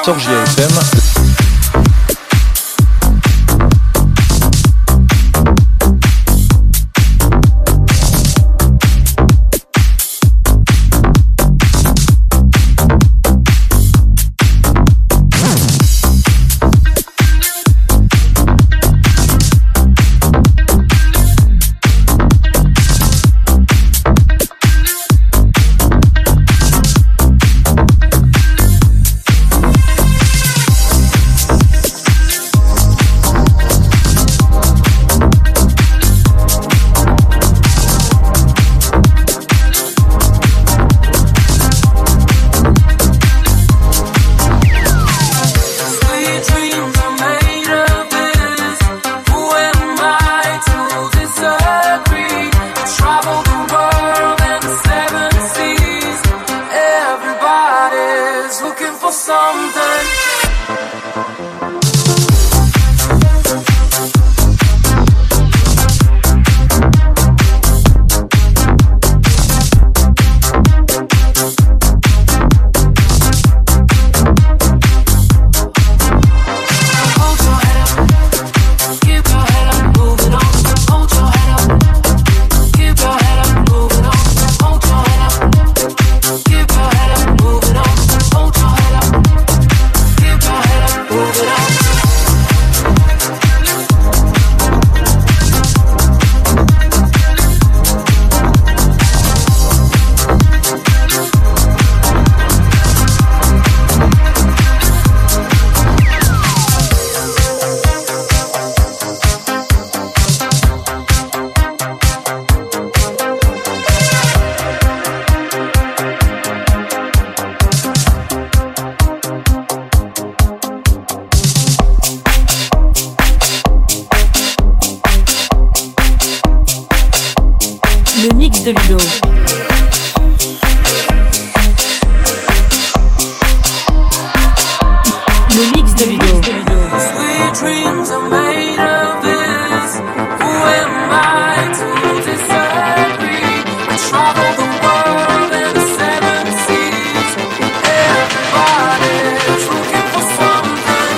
Sorgia FM. Le mix de Ludo. Le mix de Ludo. Sweet dreams are made of this. Who am I to disagree? I travel the world and the seven seas. Everybody's looking for something.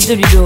mix de Ludo.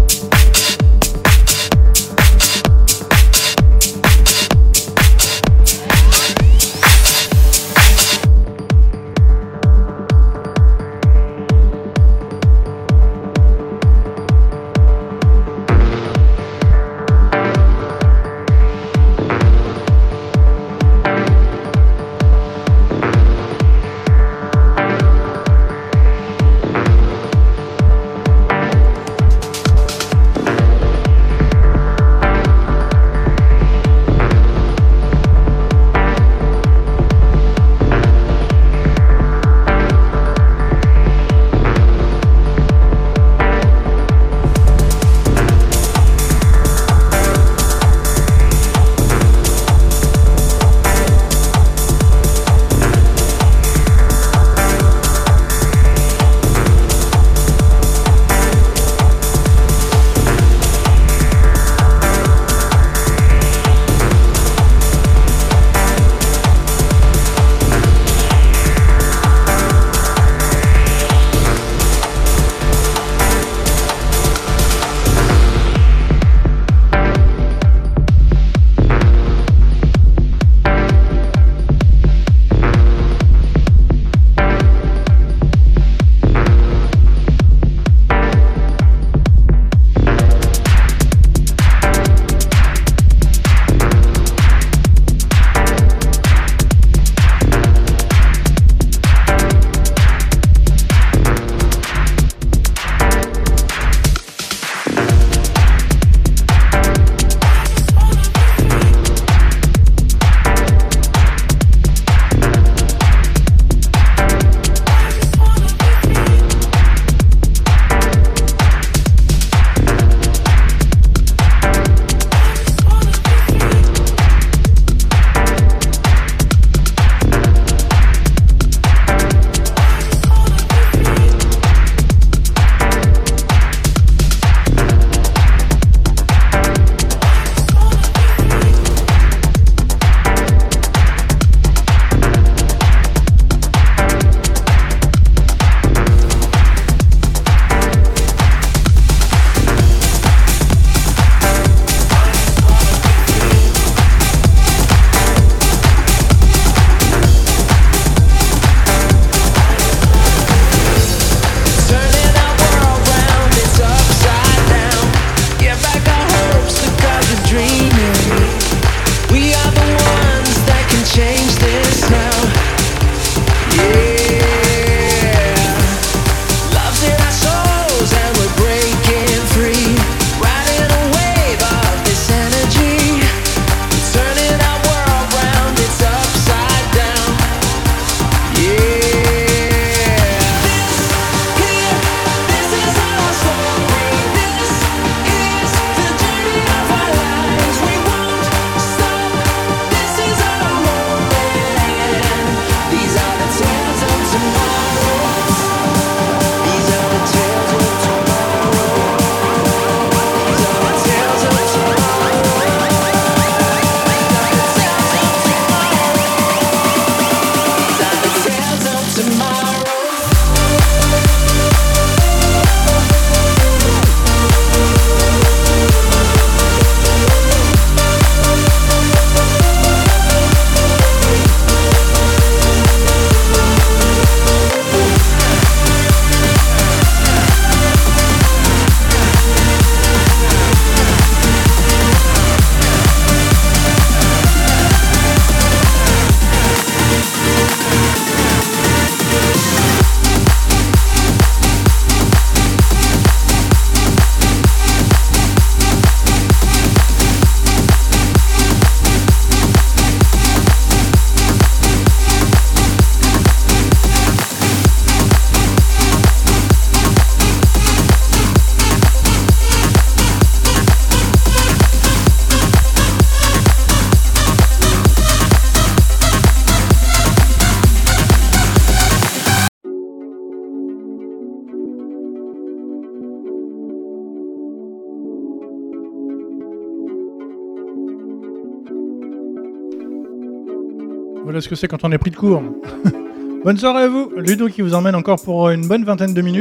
Voilà ce que c'est quand on est pris de court. Bonne soirée à vous, Ludo qui vous emmène encore pour une bonne vingtaine de minutes.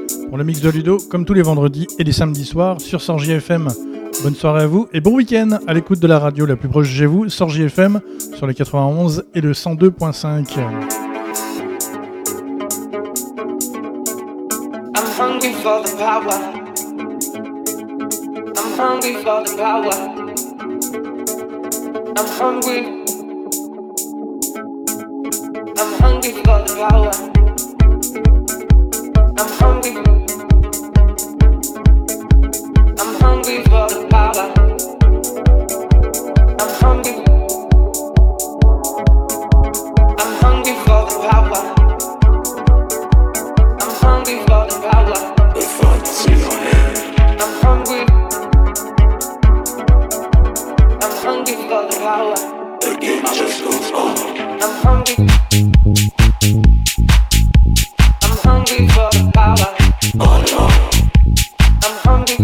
pour le mix de Ludo, comme tous les vendredis et les samedis soirs sur Sorgie FM. Bonne soirée à vous et bon week-end à l'écoute de la radio la plus proche de chez vous, Sorgie FM, sur les 91 et le 102.5. I'm hungry for the power. I'm hungry for the power. I'm hungry. I'm hungry for the power. I'm hungry. I'm hungry for the power. I'm hungry. I'm hungry for the power. I'm hungry for the power. The thoughts in your head. I'm hungry. I'm hungry for the power. The game just goes on. I'm hungry. I'm hungry for the power. Oh no. I'm hungry.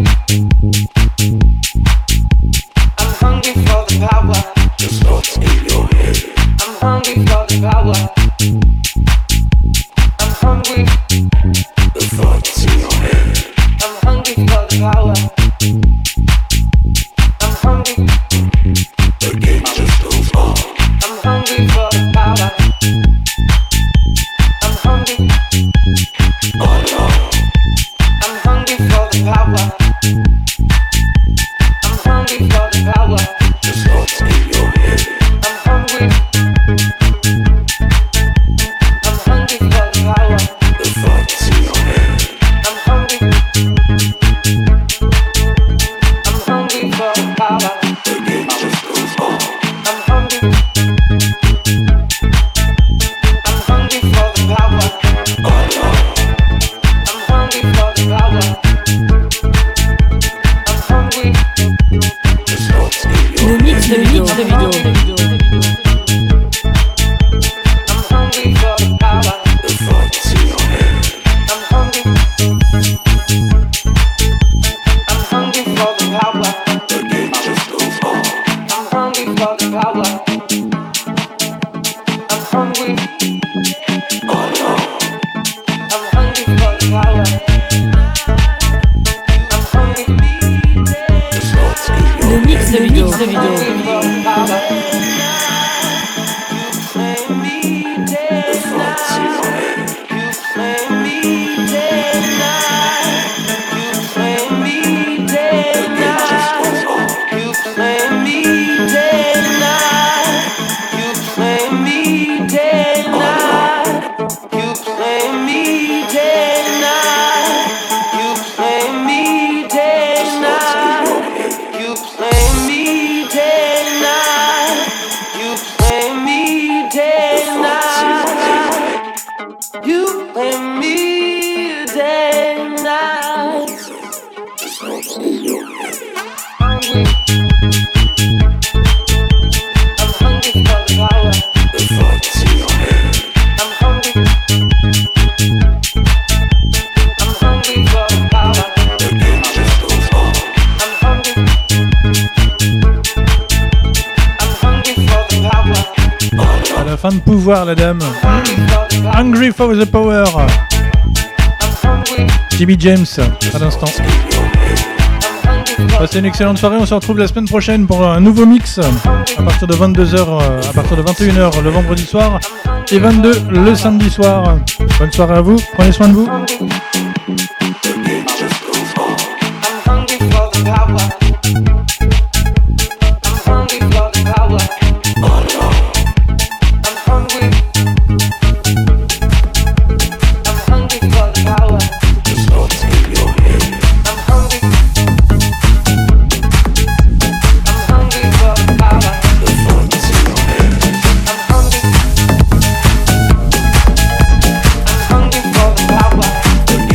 I'm hungry for the power. The thoughts in your head. I'm hungry for the power. I'm hungry. The thoughts in your head. I'm hungry for the power. I'm hungry. The game just goes on. I'm hungry for the power. I'm hungry. Oh no. I'm hungry for the power. I'm hungry for the power. The thoughts in your head. I'm hungry. I'm hungry for the power. The thoughts in your head. I'm hungry. I'm hungry for the power. The game just goes on. I'm hungry. I'm hungry for the power. Oh no. I'm hungry for the power. I'm hungry. The thoughts in your Le mix de Ludo. I'm hungry for the power. The thoughts in your head. I'm hungry. I'm hungry for the power. The game just goes on. I'm hungry for the power. I'm hungry. Oh no. I'm hungry for the power. I'm hungry. The thoughts in your Le mix de Ludo. I'm hungry for the power. À la fin de pouvoir, la dame. Hungry for the power. Jimmy James, à l'instant. Passez une excellente soirée, on se retrouve la semaine prochaine pour un nouveau mix à partir de 22h, à partir de 21h le vendredi soir et 22 le samedi soir. Bonne soirée à vous, prenez soin de vous. I'm hungry for the power.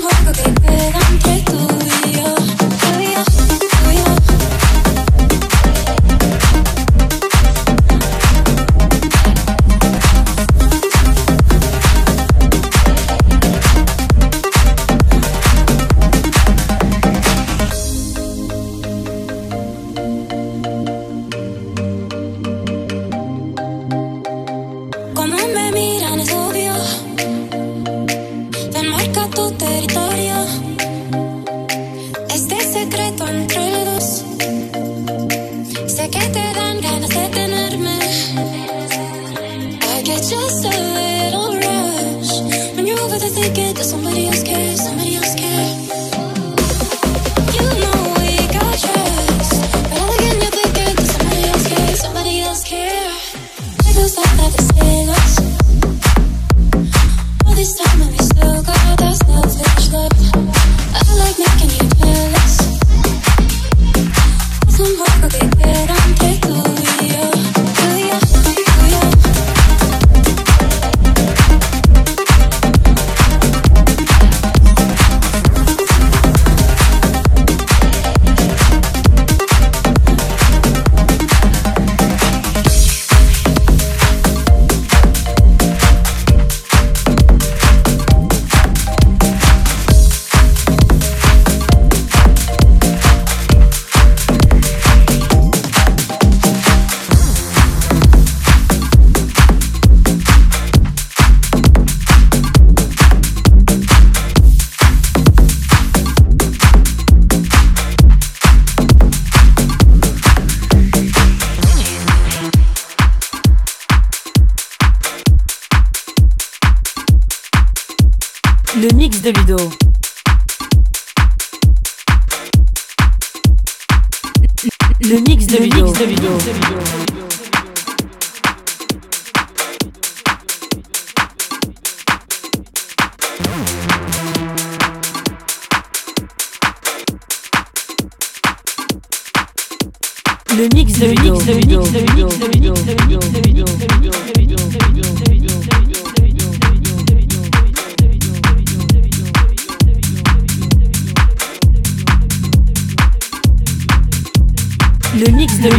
juego que queda entre tú y yo, tú y yo, tú y yo. Como me miran es obvio, te marca tu territorio. Este secreto entre los dos, sé que te dan ganas de tenerme. I get just a little rush when you're over there thinking that somebody else cares, somebody else cares. You know we got trust, but all again you're thinking that somebody else cares, somebody else cares. It feels like that the celos. All this time and we still got that selfish love. I like making you jealous. Es un juego que queda entre tú y yo, tú y yo, tú y yo. Le mix de Ludo. Le mix de Ludo. Le mix de Ludo. Le mix de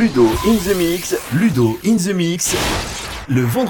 Ludo in the Mix, Ludo in the Mix, le vendredi.